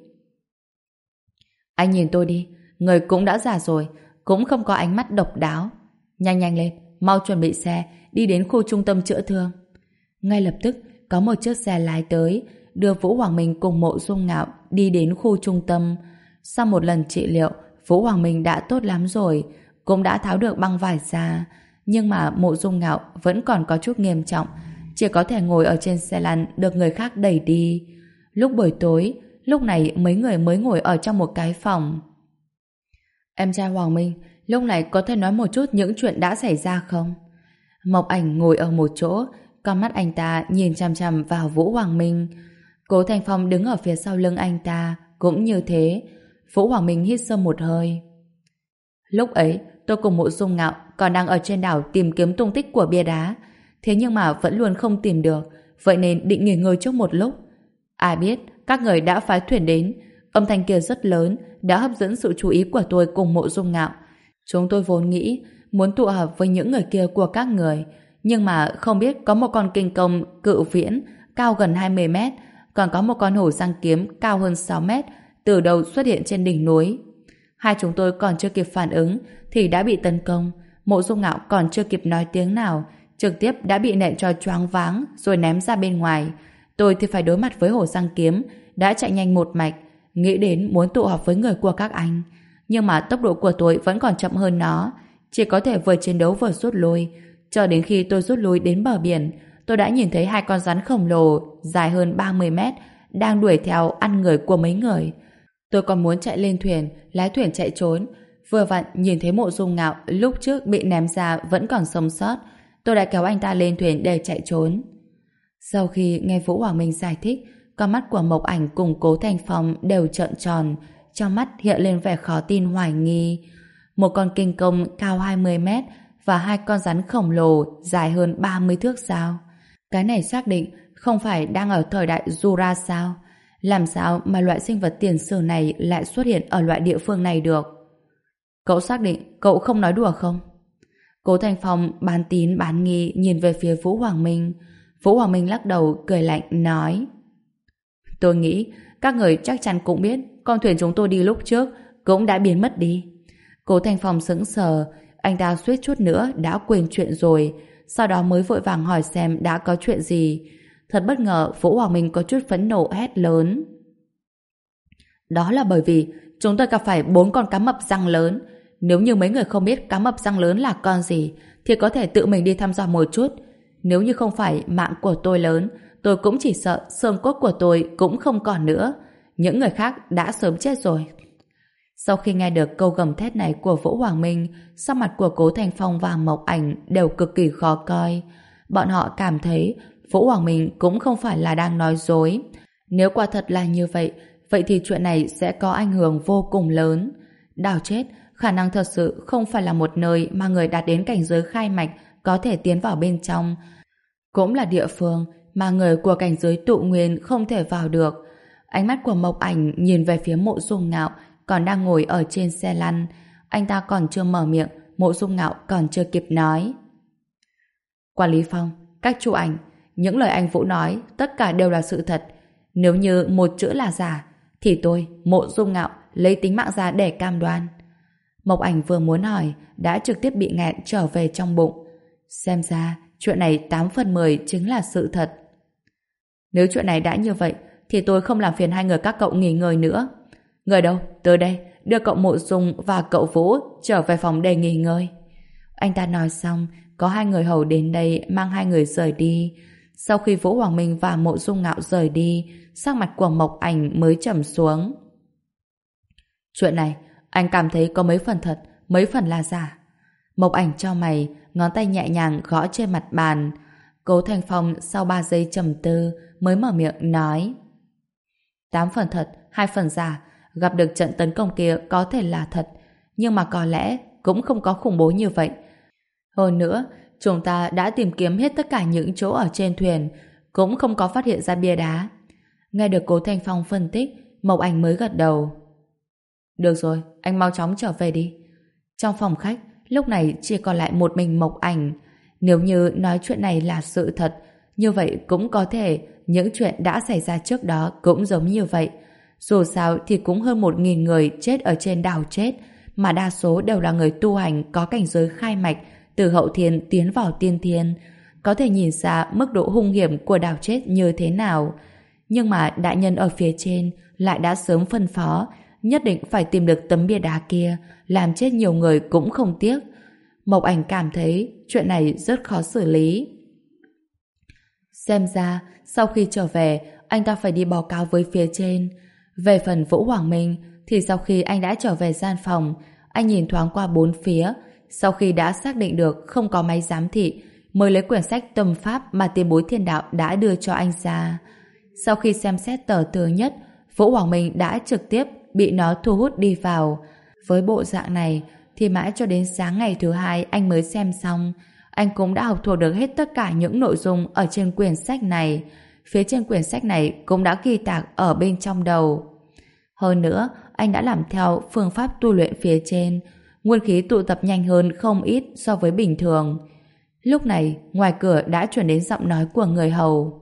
Anh nhìn tôi đi, người cũng đã già rồi, cũng không có ánh mắt độc đáo. Nhanh nhanh lên, mau chuẩn bị xe, đi đến khu trung tâm chữa thương. Ngay lập tức, có một chiếc xe lái tới, đưa Vũ Hoàng Minh cùng Mộ Dung Ngạo đi đến khu trung tâm. Sau một lần trị liệu, Vũ Hoàng Minh đã tốt lắm rồi, cũng đã tháo được băng vải ra. Nhưng mà Mộ Dung Ngạo vẫn còn có chút nghiêm trọng, chỉ có thể ngồi ở trên xe lăn được người khác đẩy đi. Lúc buổi tối, lúc này mấy người mới ngồi ở trong một cái phòng. Em trai Hoàng Minh, lúc này có thể nói một chút những chuyện đã xảy ra không? Mộc Ảnh ngồi ở một chỗ, con mắt anh ta nhìn chằm chằm vào Vũ Hoàng Minh. Cố Thành Phong đứng ở phía sau lưng anh ta, cũng như thế. Vũ Hoàng Minh hít sâu một hơi. Lúc ấy, tôi cùng Mộ Dung Ngạo còn đang ở trên đảo tìm kiếm tung tích của bia đá. Thế nhưng mà vẫn luôn không tìm được, vậy nên định nghỉ ngơi trước một lúc. Ai biết, các người đã phái thuyền đến. Âm thanh kia rất lớn, đã hấp dẫn sự chú ý của tôi cùng Mộ Dung Ngạo. Chúng tôi vốn nghĩ muốn tụ hợp với những người kia của các người, nhưng mà không biết có một con kinh công cự viễn cao gần hai mươi mét, còn có một con hổ răng kiếm cao hơn sáu mét từ đầu xuất hiện trên đỉnh núi. Hai chúng tôi còn chưa kịp phản ứng thì đã bị tấn công. Mộ Dung Ngạo còn chưa kịp nói tiếng nào, trực tiếp đã bị nện cho choáng váng rồi ném ra bên ngoài. Tôi thì phải đối mặt với hổ răng kiếm, đã chạy nhanh một mạch, nghĩ đến muốn tụ họp với người của các anh. Nhưng mà tốc độ của tôi vẫn còn chậm hơn nó, chỉ có thể vừa chiến đấu vừa rút lui. Cho đến khi tôi rút lui đến bờ biển, tôi đã nhìn thấy hai con rắn khổng lồ dài hơn ba mươi mét đang đuổi theo ăn người của mấy người. Tôi còn muốn chạy lên thuyền, lái thuyền chạy trốn. Vừa vặn nhìn thấy Mộ Dung Ngạo lúc trước bị ném ra vẫn còn sống sót, tôi đã kéo anh ta lên thuyền để chạy trốn. Sau khi nghe Vũ Hoàng Minh giải thích, con mắt của Mộc Ảnh cùng Cố Thành Phong đều trợn tròn, trong mắt hiện lên vẻ khó tin hoài nghi. Một con kinh công cao hai mươi mét và hai con rắn khổng lồ dài hơn ba mươi thước sao? Cái này xác định không phải đang ở thời đại Jura sao? Làm sao mà loại sinh vật tiền sử này lại xuất hiện ở loại địa phương này được? Cậu xác định cậu không nói đùa không? Cố Thành Phong bán tín bán nghi nhìn về phía Vũ Hoàng Minh. Vũ Hoàng Minh lắc đầu cười lạnh nói: Tôi nghĩ các người chắc chắn cũng biết con thuyền chúng tôi đi lúc trước cũng đã biến mất đi. Cố Thành Phong sững sờ, anh ta suýt chút nữa đã quên chuyện rồi, sau đó mới vội vàng hỏi xem đã có chuyện gì. Thật bất ngờ, Vũ Hoàng Minh có chút phẫn nộ hét lớn: Đó là bởi vì chúng tôi gặp phải bốn con cá mập răng lớn. Nếu như mấy người không biết cá mập răng lớn là con gì thì có thể tự mình đi thăm dò một chút. Nếu như không phải mạng của tôi lớn, tôi cũng chỉ sợ xương cốt của tôi cũng không còn nữa. Những người khác đã sớm chết rồi. Sau khi nghe được câu gầm thét này của Vũ Hoàng Minh, sắc mặt của Cố Thành Phong và Mộc Ảnh đều cực kỳ khó coi. Bọn họ cảm thấy Vũ Hoàng Minh cũng không phải là đang nói dối. Nếu quả thật là như vậy, vậy thì chuyện này sẽ có ảnh hưởng vô cùng lớn. Đào chết, khả năng thật sự không phải là một nơi mà người đạt đến cảnh giới khai mạch có thể tiến vào bên trong. Cũng là địa phương mà người của cảnh giới tụ nguyên không thể vào được. Ánh mắt của Mộc Ảnh nhìn về phía Mộ Dung Ngạo còn đang ngồi ở trên xe lăn. Anh ta còn chưa mở miệng, Mộ Dung Ngạo còn chưa kịp nói. Quản lý Phong, các chủ ảnh, những lời anh Vũ nói tất cả đều là sự thật. Nếu như một chữ là giả thì tôi, Mộ Dung Ngạo, lấy tính mạng ra để cam đoan. Mộc Ảnh vừa muốn hỏi đã trực tiếp bị nghẹn trở về trong bụng. Xem ra chuyện này tám phần mười chính là sự thật. Nếu chuyện này đã như vậy thì tôi không làm phiền hai người các cậu nghỉ ngơi nữa. Người đâu? Tới đây, đưa cậu Mộ Dung và cậu Vũ trở về phòng để nghỉ ngơi. Anh ta nói xong, có hai người hầu đến đây mang hai người rời đi. Sau khi Vũ Hoàng Minh và Mộ Dung Ngạo rời đi, sắc mặt của Mộc Ảnh mới trầm xuống. Chuyện này, anh cảm thấy có mấy phần thật, mấy phần là giả. Mộc Ảnh chau mày, ngón tay nhẹ nhàng gõ trên mặt bàn. Cố Thành Phong sau ba giây trầm tư mới mở miệng nói: Tám phần thật, hai phần giả. Gặp được trận tấn công kia có thể là thật, nhưng mà có lẽ cũng không có khủng bố như vậy. Hơn nữa, chúng ta đã tìm kiếm hết tất cả những chỗ ở trên thuyền, cũng không có phát hiện ra bia đá. Nghe được Cố Thành Phong phân tích, Mộc Ảnh mới gật đầu. Được rồi, anh mau chóng trở về đi. Trong phòng khách, lúc này chỉ còn lại một mình Mộc Ảnh. Nếu như nói chuyện này là sự thật, như vậy cũng có thể những chuyện đã xảy ra trước đó cũng giống như vậy. Dù sao thì cũng hơn một nghìn người chết ở trên đảo chết, mà đa số đều là người tu hành có cảnh giới khai mạch từ hậu thiên tiến vào tiên thiên. Có thể nhìn ra mức độ hung hiểm của đảo chết như thế nào. Nhưng mà đại nhân ở phía trên lại đã sớm phân phó nhất định phải tìm được tấm bia đá kia, làm chết nhiều người cũng không tiếc. Mộc Ảnh cảm thấy chuyện này rất khó xử lý. Xem ra sau khi trở về anh ta phải đi báo cáo với phía trên. Về phần Vũ Hoàng Minh thì sau khi anh đã trở về gian phòng, anh nhìn thoáng qua bốn phía. Sau khi đã xác định được không có máy giám thị, mới lấy quyển sách tâm pháp mà tiền bối thiên đạo đã đưa cho anh ra. Sau khi xem xét tờ thứ nhất, Vũ Hoàng Minh đã trực tiếp bị nó thu hút đi vào. Với bộ dạng này thì mãi cho đến sáng ngày thứ hai anh mới xem xong. Anh cũng đã học thuộc được hết tất cả những nội dung ở trên quyển sách này. Phía trên quyển sách này cũng đã ghi tạc ở bên trong đầu. Hơn nữa, anh đã làm theo phương pháp tu luyện phía trên. Nguyên khí tụ tập nhanh hơn không ít so với bình thường. Lúc này, ngoài cửa đã truyền đến giọng nói của người hầu.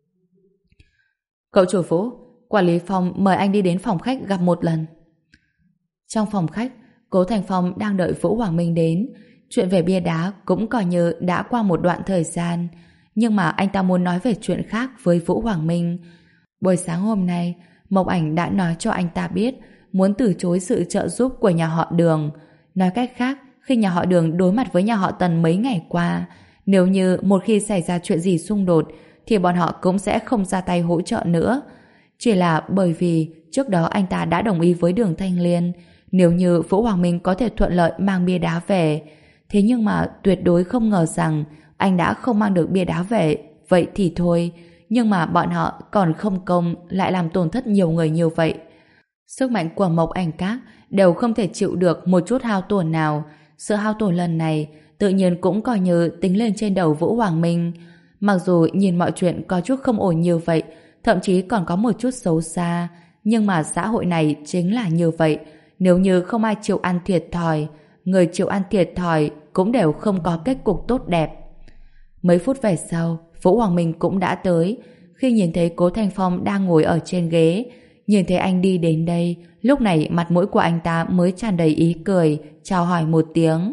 Cậu chủ Vũ, quản lý Phong mời anh đi đến phòng khách gặp một lần. Trong phòng khách, Cố Thành Phong đang đợi Vũ Hoàng Minh đến. Chuyện về bia đá cũng coi như đã qua một đoạn thời gian, nhưng mà anh ta muốn nói về chuyện khác với Vũ Hoàng Minh. Buổi sáng hôm nay, Mộc Ảnh đã nói cho anh ta biết muốn từ chối sự trợ giúp của nhà họ Đường. Nói cách khác, khi nhà họ Đường đối mặt với nhà họ Tần mấy ngày qua, nếu như một khi xảy ra chuyện gì xung đột thì bọn họ cũng sẽ không ra tay hỗ trợ nữa. Chỉ là bởi vì trước đó anh ta đã đồng ý với Đường Thanh Liên, nếu như Vũ Hoàng Minh có thể thuận lợi mang bia đá về. Thế nhưng mà tuyệt đối không ngờ rằng anh đã không mang được bia đá về. Vậy thì thôi, nhưng mà bọn họ còn không công lại làm tổn thất nhiều người như vậy. Sức mạnh của Mộc Ảnh Các đều không thể chịu được một chút hao tổn nào. Sự hao tổn lần này tự nhiên cũng coi như tính lên trên đầu Vũ Hoàng Minh. Mặc dù nhìn mọi chuyện có chút không ổn như vậy, thậm chí còn có một chút xấu xa, nhưng mà xã hội này chính là như vậy. Nếu như không ai chịu ăn thiệt thòi, người chịu ăn thiệt thòi cũng đều không có kết cục tốt đẹp. Mấy phút về sau, Vũ Hoàng Minh cũng đã tới. Khi nhìn thấy Cố Thanh Phong đang ngồi ở trên ghế, nhìn thấy anh đi đến đây, lúc này mặt mũi của anh ta mới tràn đầy ý cười, chào hỏi một tiếng.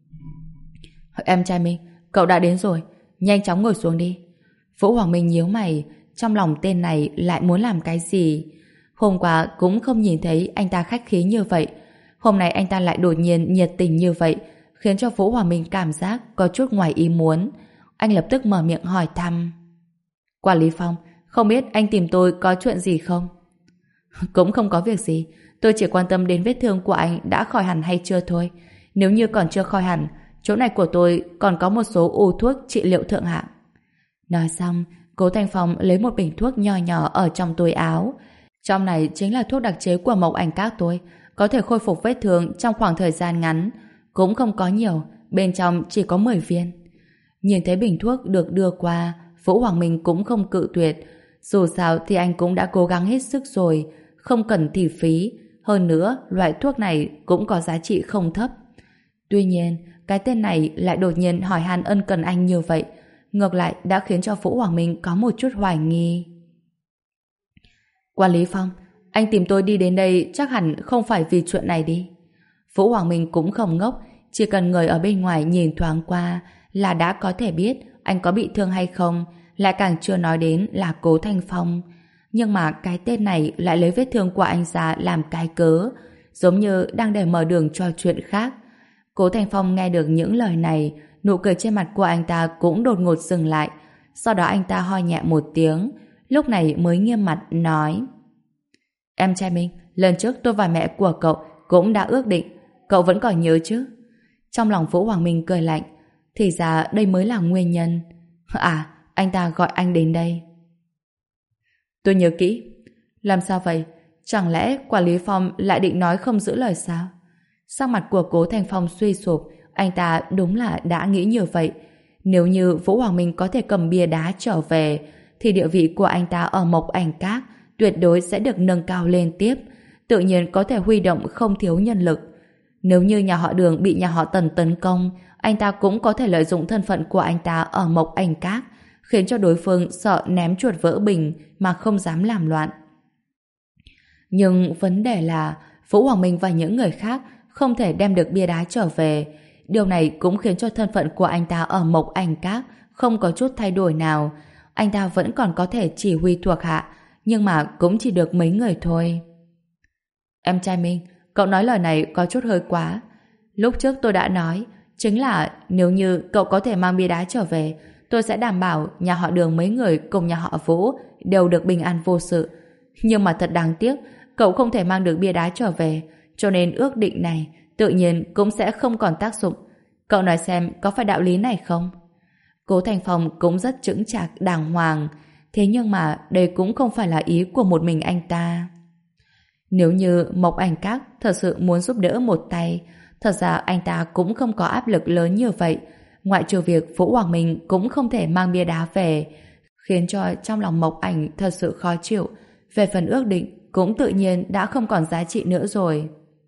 Em trai Minh, cậu đã đến rồi, nhanh chóng ngồi xuống đi. Vũ Hoàng Minh nhíu mày, trong lòng tên này lại muốn làm cái gì? Hôm qua cũng không nhìn thấy anh ta khách khí như vậy, hôm nay anh ta lại đột nhiên nhiệt tình như vậy, khiến cho Vũ Hoàng Minh cảm giác có chút ngoài ý muốn. Anh lập tức mở miệng hỏi thăm. Quản lý Phong, không biết anh tìm tôi có chuyện gì không? Cũng không có việc gì, tôi chỉ quan tâm đến vết thương của anh đã khỏi hẳn hay chưa thôi. Nếu như còn chưa khỏi hẳn, chỗ này của tôi còn có một số u thuốc trị liệu thượng hạng. Nói xong, Cố Thanh Phong lấy một bình thuốc nho nhỏ ở trong túi áo. Trong này chính là thuốc đặc chế của Mộc Ảnh Các tôi, có thể khôi phục vết thương trong khoảng thời gian ngắn. Cũng không có nhiều, bên trong chỉ có mười viên. Nhìn thấy bình thuốc được đưa qua, Vũ Hoàng Minh cũng không cự tuyệt. Dù sao thì anh cũng đã cố gắng hết sức rồi, không cần thì phí. Hơn nữa, loại thuốc này cũng có giá trị không thấp. Tuy nhiên, cái tên này lại đột nhiên hỏi han ân cần anh như vậy, ngược lại đã khiến cho Vũ Hoàng Minh có một chút hoài nghi. Quản lý Phong, anh tìm tôi đi đến đây chắc hẳn không phải vì chuyện này đi. Vũ Hoàng Minh cũng không ngốc, chỉ cần người ở bên ngoài nhìn thoáng qua là đã có thể biết anh có bị thương hay không, lại càng chưa nói đến là Cố Thanh Phong. Nhưng mà cái tên này lại lấy vết thương của anh ra làm cái cớ, giống như đang để mở đường cho chuyện khác. Cố Thanh Phong nghe được những lời này, nụ cười trên mặt của anh ta cũng đột ngột dừng lại. Sau đó anh ta ho nhẹ một tiếng, lúc này mới nghiêm mặt nói: Em trai Minh, lần trước tôi và mẹ của cậu cũng đã ước định, cậu vẫn còn nhớ chứ? Trong lòng Vũ Hoàng Minh cười lạnh, thì ra đây mới là nguyên nhân. À, anh ta gọi anh đến đây. Tôi nhớ kỹ. Làm sao vậy? Chẳng lẽ quản lý Phong lại định nói không giữ lời sao? Sắc mặt của Cố Thanh Phong suy sụp, anh ta đúng là đã nghĩ như vậy. Nếu như Vũ Hoàng Minh có thể cầm bia đá trở về, thì địa vị của anh ta ở Mộc Ảnh Các tuyệt đối sẽ được nâng cao lên tiếp, tự nhiên có thể huy động không thiếu nhân lực. Nếu như nhà họ Đường bị nhà họ Tần tấn công, anh ta cũng có thể lợi dụng thân phận của anh ta ở Mộc Ảnh Các, khiến cho đối phương sợ ném chuột vỡ bình mà không dám làm loạn. Nhưng vấn đề là Vũ Hoàng Minh và những người khác không thể đem được bia đá trở về. Điều này cũng khiến cho thân phận của anh ta ở Mộc Ảnh Các không có chút thay đổi nào. Anh ta vẫn còn có thể chỉ huy thuộc hạ, nhưng mà cũng chỉ được mấy người thôi. Em trai Minh, cậu nói lời này có chút hơi quá. Lúc trước tôi đã nói, chính là nếu như cậu có thể mang bia đá trở về, tôi sẽ đảm bảo nhà họ Đường mấy người cùng nhà họ Vũ đều được bình an vô sự. Nhưng mà thật đáng tiếc, cậu không thể mang được bia đá trở về, cho nên ước định này tự nhiên cũng sẽ không còn tác dụng. Cậu nói xem có phải đạo lý này không? Cố Thanh Phong cũng rất chững chạc đàng hoàng, thế nhưng mà đây cũng không phải là ý của một mình anh ta. Nếu như Mộc Ảnh Các thật sự muốn giúp đỡ một tay, thật ra anh ta cũng không có áp lực lớn như vậy, ngoại trừ việc Vũ Hoàng Minh cũng không thể mang bia đá về, khiến cho trong lòng Mộc Ảnh thật sự khó chịu. Về phần ước định cũng tự nhiên đã không còn giá trị nữa rồi.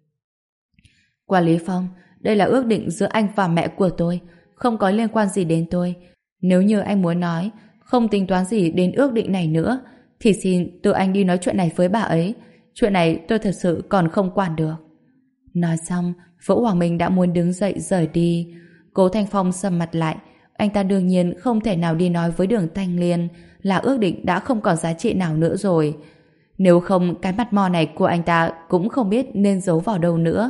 Quản lý Phong, đây là ước định giữa anh và mẹ của tôi, không có liên quan gì đến tôi. Nếu như anh muốn nói không tính toán gì đến ước định này nữa, thì xin tự anh đi nói chuyện này với bà ấy. Chuyện này tôi thật sự còn không quản được. Nói xong, Vũ Hoàng Minh đã muốn đứng dậy rời đi. Cố Thanh Phong sầm mặt lại. Anh ta đương nhiên không thể nào đi nói với Đường Thanh Liên là ước định đã không còn giá trị nào nữa rồi. Nếu không, cái mặt mò này của anh ta cũng không biết nên giấu vào đâu nữa.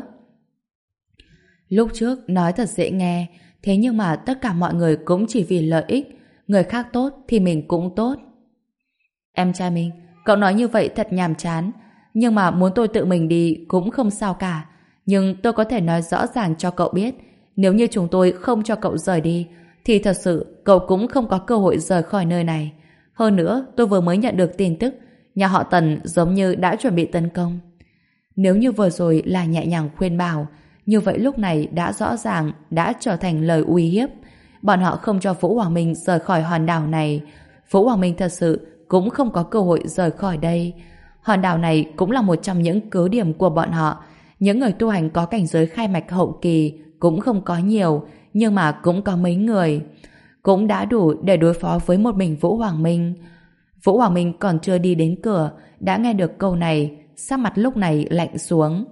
Lúc trước nói thật dễ nghe, thế nhưng mà tất cả mọi người cũng chỉ vì lợi ích. Người khác tốt thì mình cũng tốt. Em trai mình, cậu nói như vậy thật nhàm chán, nhưng mà muốn tôi tự mình đi cũng không sao cả. Nhưng tôi có thể nói rõ ràng cho cậu biết, nếu như chúng tôi không cho cậu rời đi, thì thật sự cậu cũng không có cơ hội rời khỏi nơi này. Hơn nữa, tôi vừa mới nhận được tin tức nhà họ Tần giống như đã chuẩn bị tấn công. Nếu như vừa rồi là nhẹ nhàng khuyên bảo, như vậy lúc này đã rõ ràng đã trở thành lời uy hiếp. Bọn họ không cho Vũ Hoàng Minh rời khỏi hòn đảo này. Vũ Hoàng Minh thật sự cũng không có cơ hội rời khỏi đây. Hòn đảo này cũng là một trong những cứ điểm của bọn họ. Những người tu hành có cảnh giới khai mạch hậu kỳ cũng không có nhiều, nhưng mà cũng có mấy người. Cũng đã đủ để đối phó với một mình Vũ Hoàng Minh. Vũ Hoàng Minh còn chưa đi đến cửa, đã nghe được câu này, sắc mặt lúc này lạnh xuống.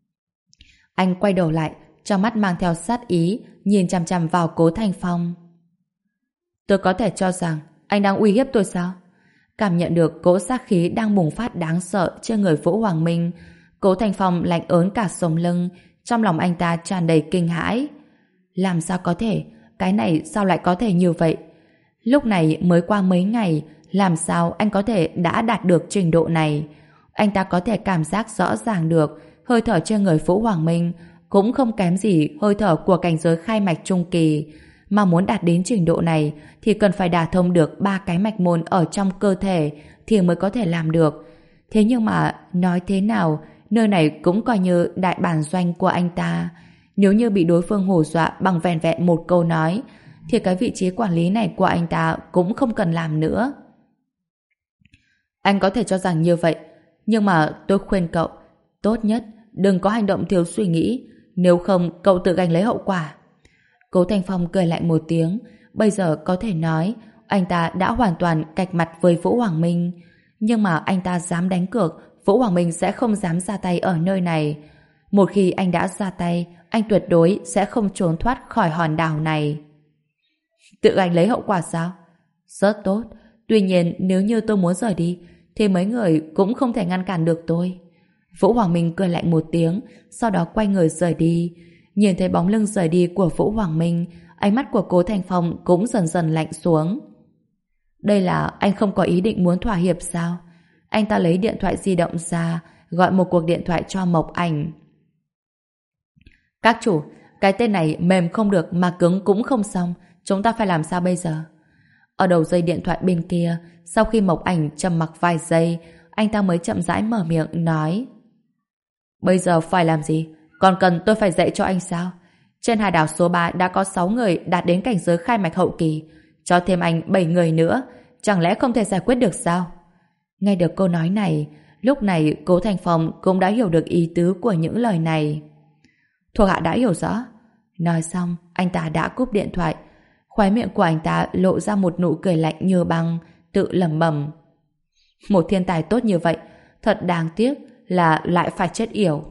Anh quay đầu lại, trong mắt mang theo sát ý, nhìn chằm chằm vào Cố Thành Phong. Tôi có thể cho rằng anh đang uy hiếp tôi sao? Cảm nhận được cỗ sát khí đang bùng phát đáng sợ trên người Vũ Hoàng Minh, Cố Thành Phong lạnh ớn cả sống lưng, trong lòng anh ta tràn đầy kinh hãi. Làm sao có thể? Cái này sao lại có thể như vậy? Lúc này mới qua mấy ngày, làm sao anh có thể đã đạt được trình độ này? Anh ta có thể cảm giác rõ ràng được hơi thở trên người Vũ Hoàng Minh cũng không kém gì hơi thở của cảnh giới khai mạch trung kỳ, mà muốn đạt đến trình độ này thì cần phải đả thông được ba cái mạch môn ở trong cơ thể thì mới có thể làm được. Thế nhưng mà nói thế nào, nơi này cũng coi như đại bản doanh của anh ta. Nếu như bị đối phương hù dọa bằng vẻn vẹn một câu nói thì cái vị trí quản lý này của anh ta cũng không cần làm nữa. Anh có thể cho rằng như vậy, nhưng mà tôi khuyên cậu tốt nhất đừng có hành động thiếu suy nghĩ, nếu không cậu tự gánh lấy hậu quả. Cố Thành Phong cười lạnh một tiếng. Bây giờ có thể nói anh ta đã hoàn toàn cạch mặt với Vũ Hoàng Minh, nhưng mà anh ta dám đánh cược Vũ Hoàng Minh sẽ không dám ra tay ở nơi này. Một khi anh đã ra tay, anh tuyệt đối sẽ không trốn thoát khỏi hòn đảo này. Tự gánh lấy hậu quả sao? Rất tốt. Tuy nhiên nếu như tôi muốn rời đi thì mấy người cũng không thể ngăn cản được tôi. Vũ Hoàng Minh cười lạnh một tiếng, sau đó quay người rời đi. Nhìn thấy bóng lưng rời đi của Vũ Hoàng Minh, ánh mắt của Cố Thành Phong cũng dần dần lạnh xuống. Đây là anh không có ý định muốn thỏa hiệp sao? Anh ta lấy điện thoại di động ra, gọi một cuộc điện thoại cho Mộc Ảnh. Các chủ, cái tên này mềm không được mà cứng cũng không xong, chúng ta phải làm sao bây giờ? Ở đầu dây điện thoại bên kia, sau khi Mộc Ảnh trầm mặc vài giây, anh ta mới chậm rãi mở miệng nói: Bây giờ phải làm gì? Còn cần tôi phải dạy cho anh sao? Trên hải đảo số ba đã có sáu người đạt đến cảnh giới khai mạch hậu kỳ, cho thêm anh bảy người nữa, chẳng lẽ không thể giải quyết được sao? Nghe được câu nói này, lúc này Cố Thành Phong cũng đã hiểu được ý tứ của những lời này. Thuộc hạ đã hiểu rõ. Nói xong, anh ta đã cúp điện thoại. Khóe miệng của anh ta lộ ra một nụ cười lạnh như băng, tự lẩm bẩm: Một thiên tài tốt như vậy, thật đáng tiếc là lại phải chết yểu.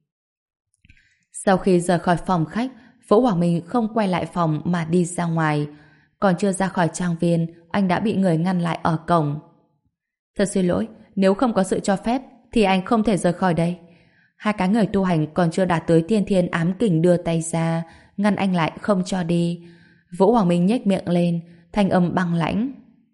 Sau khi rời khỏi phòng khách, Vũ Hoàng Minh không quay lại phòng mà đi ra ngoài. Còn chưa ra khỏi trang viên, anh đã bị người ngăn lại ở cổng. Thật xin lỗi, nếu không có sự cho phép thì anh không thể rời khỏi đây. Hai cái người tu hành còn chưa đạt tới tiên thiên ám kình đưa tay ra, ngăn anh lại không cho đi. Vũ Hoàng Minh nhếch miệng lên, thanh âm băng lãnh: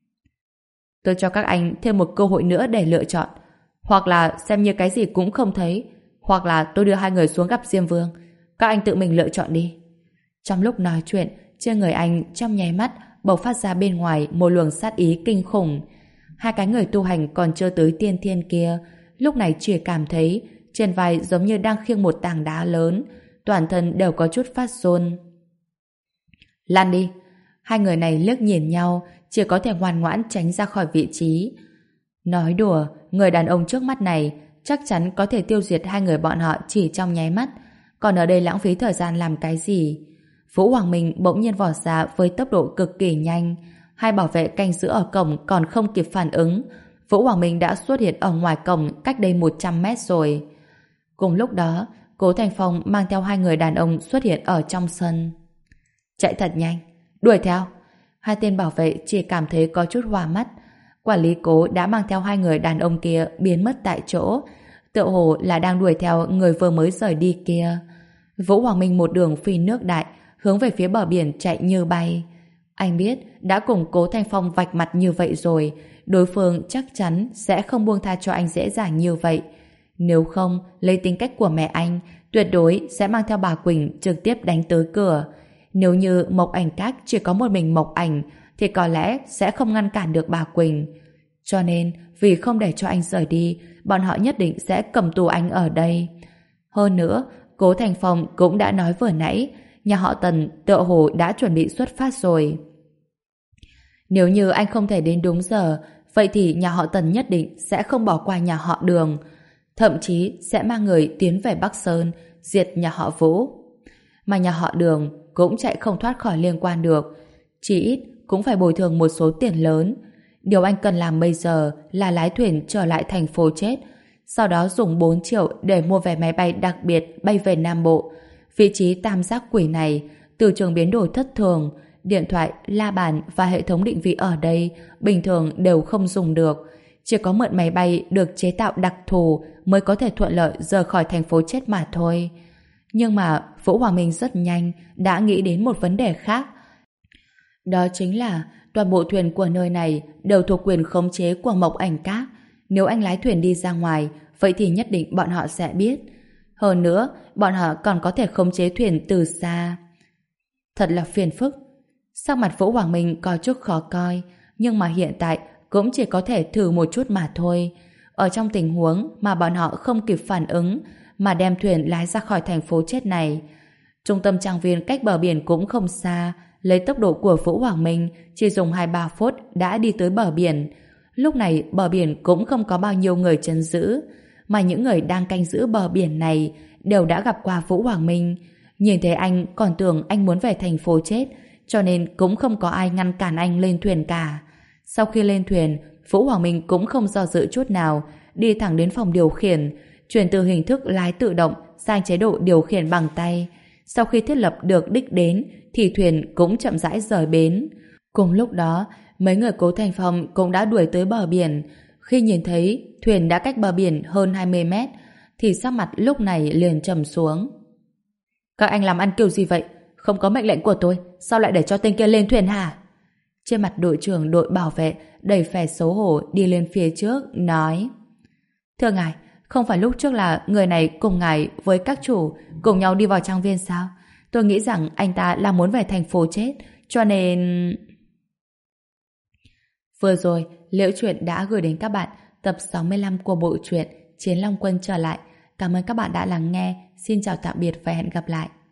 Tôi cho các anh thêm một cơ hội nữa để lựa chọn. Hoặc là xem như cái gì cũng không thấy, hoặc là tôi đưa hai người xuống gặp Diêm Vương. Các anh tự mình lựa chọn đi. Trong lúc nói chuyện, trên người anh trong nháy mắt bộc phát ra bên ngoài một luồng sát ý kinh khủng. Hai cái người tu hành còn chưa tới tiên thiên kia lúc này chỉ cảm thấy trên vai giống như đang khiêng một tảng đá lớn, toàn thân đều có chút phát run. Lan đi. Hai người này liếc nhìn nhau, chỉ có thể ngoan ngoãn tránh ra khỏi vị trí. Nói đùa, người đàn ông trước mắt này chắc chắn có thể tiêu diệt hai người bọn họ chỉ trong nháy mắt, còn ở đây lãng phí thời gian làm cái gì? Vũ Hoàng Minh bỗng nhiên vọt ra với tốc độ cực kỳ nhanh. Hai bảo vệ canh giữ ở cổng còn không kịp phản ứng, Vũ Hoàng Minh đã xuất hiện ở ngoài cổng cách đây một trăm mét rồi. Cùng lúc đó, Cố Thành Phong mang theo hai người đàn ông xuất hiện ở trong sân. Chạy thật nhanh, đuổi theo. Hai tên bảo vệ chỉ cảm thấy có chút hoa mắt. Quản lý Cố đã mang theo hai người đàn ông kia biến mất tại chỗ, tựa hồ là đang đuổi theo người vừa mới rời đi kia. Vũ Hoàng Minh một đường phi nước đại, hướng về phía bờ biển chạy như bay. Anh biết đã cùng Cố Thành Phong vạch mặt như vậy rồi, đối phương chắc chắn sẽ không buông tha cho anh dễ dàng như vậy. Nếu không, lấy tính cách của mẹ anh, tuyệt đối sẽ mang theo bà Quỳnh trực tiếp đánh tới cửa. Nếu như Mộc Ảnh Các chỉ có một mình Mộc Ảnh, thì có lẽ sẽ không ngăn cản được bà Quỳnh. Cho nên, vì không để cho anh rời đi, bọn họ nhất định sẽ cầm tù anh ở đây. Hơn nữa, Cố Thành Phong cũng đã nói vừa nãy, nhà họ Tần tựa hồ đã chuẩn bị xuất phát rồi. Nếu như anh không thể đến đúng giờ, vậy thì nhà họ Tần nhất định sẽ không bỏ qua nhà họ Đường. thậm chí sẽ mang người tiến về Bắc Sơn, diệt nhà họ Vũ. Mà nhà họ Đường cũng chạy không thoát khỏi liên quan được, chỉ ít cũng phải bồi thường một số tiền lớn. Điều anh cần làm bây giờ là lái thuyền trở lại thành phố chết, sau đó dùng bốn triệu để mua vé máy bay đặc biệt bay về Nam Bộ. Vị trí tam giác quỷ này, từ trường biến đổi thất thường, điện thoại, la bàn và hệ thống định vị ở đây bình thường đều không dùng được. Chỉ có mượn máy bay được chế tạo đặc thù mới có thể thuận lợi rời khỏi thành phố chết mà thôi. Nhưng mà Vũ Hoàng Minh rất nhanh đã nghĩ đến một vấn đề khác. Đó chính là toàn bộ thuyền của nơi này đều thuộc quyền khống chế của Mộc Ảnh Các. Nếu anh lái thuyền đi ra ngoài, vậy thì nhất định bọn họ sẽ biết. Hơn nữa, bọn họ còn có thể khống chế thuyền từ xa. Thật là phiền phức. Sắc mặt Vũ Hoàng Minh có chút khó coi, nhưng mà hiện tại cũng chỉ có thể thử một chút mà thôi. Ở trong tình huống mà bọn họ không kịp phản ứng mà đem thuyền lái ra khỏi thành phố chết này. Trung tâm trang viên cách bờ biển cũng không xa, lấy tốc độ của Vũ Hoàng Minh chỉ dùng hai ba phút đã đi tới bờ biển. Lúc này bờ biển cũng không có bao nhiêu người trấn giữ, mà những người đang canh giữ bờ biển này đều đã gặp qua Vũ Hoàng Minh. Nhìn thấy anh còn tưởng anh muốn về thành phố chết, cho nên cũng không có ai ngăn cản anh lên thuyền cả. Sau khi lên thuyền, Vũ Hoàng Minh cũng không do dự chút nào, đi thẳng đến phòng điều khiển, chuyển từ hình thức lái tự động sang chế độ điều khiển bằng tay. Sau khi thiết lập được đích đến, thì thuyền cũng chậm rãi rời bến. Cùng lúc đó, mấy người Cố Thành Phong cũng đã đuổi tới bờ biển. Khi nhìn thấy thuyền đã cách bờ biển hơn hai mươi mét, thì sắc mặt lúc này liền trầm xuống. Các anh làm ăn kiểu gì vậy? Không có mệnh lệnh của tôi, sao lại để cho tên kia lên thuyền hả? Trên mặt đội trưởng đội bảo vệ đầy vẻ xấu hổ đi lên phía trước, nói: Thưa ngài, không phải lúc trước là người này cùng ngài với các chủ cùng nhau đi vào trang viên sao? Tôi nghĩ rằng anh ta là muốn về thành phố chết, cho nên... Vừa rồi, Liễu Chuyện đã gửi đến các bạn tập sáu mươi lăm của bộ truyện Chiến Long Quân trở lại. Cảm ơn các bạn đã lắng nghe. Xin chào tạm biệt và hẹn gặp lại.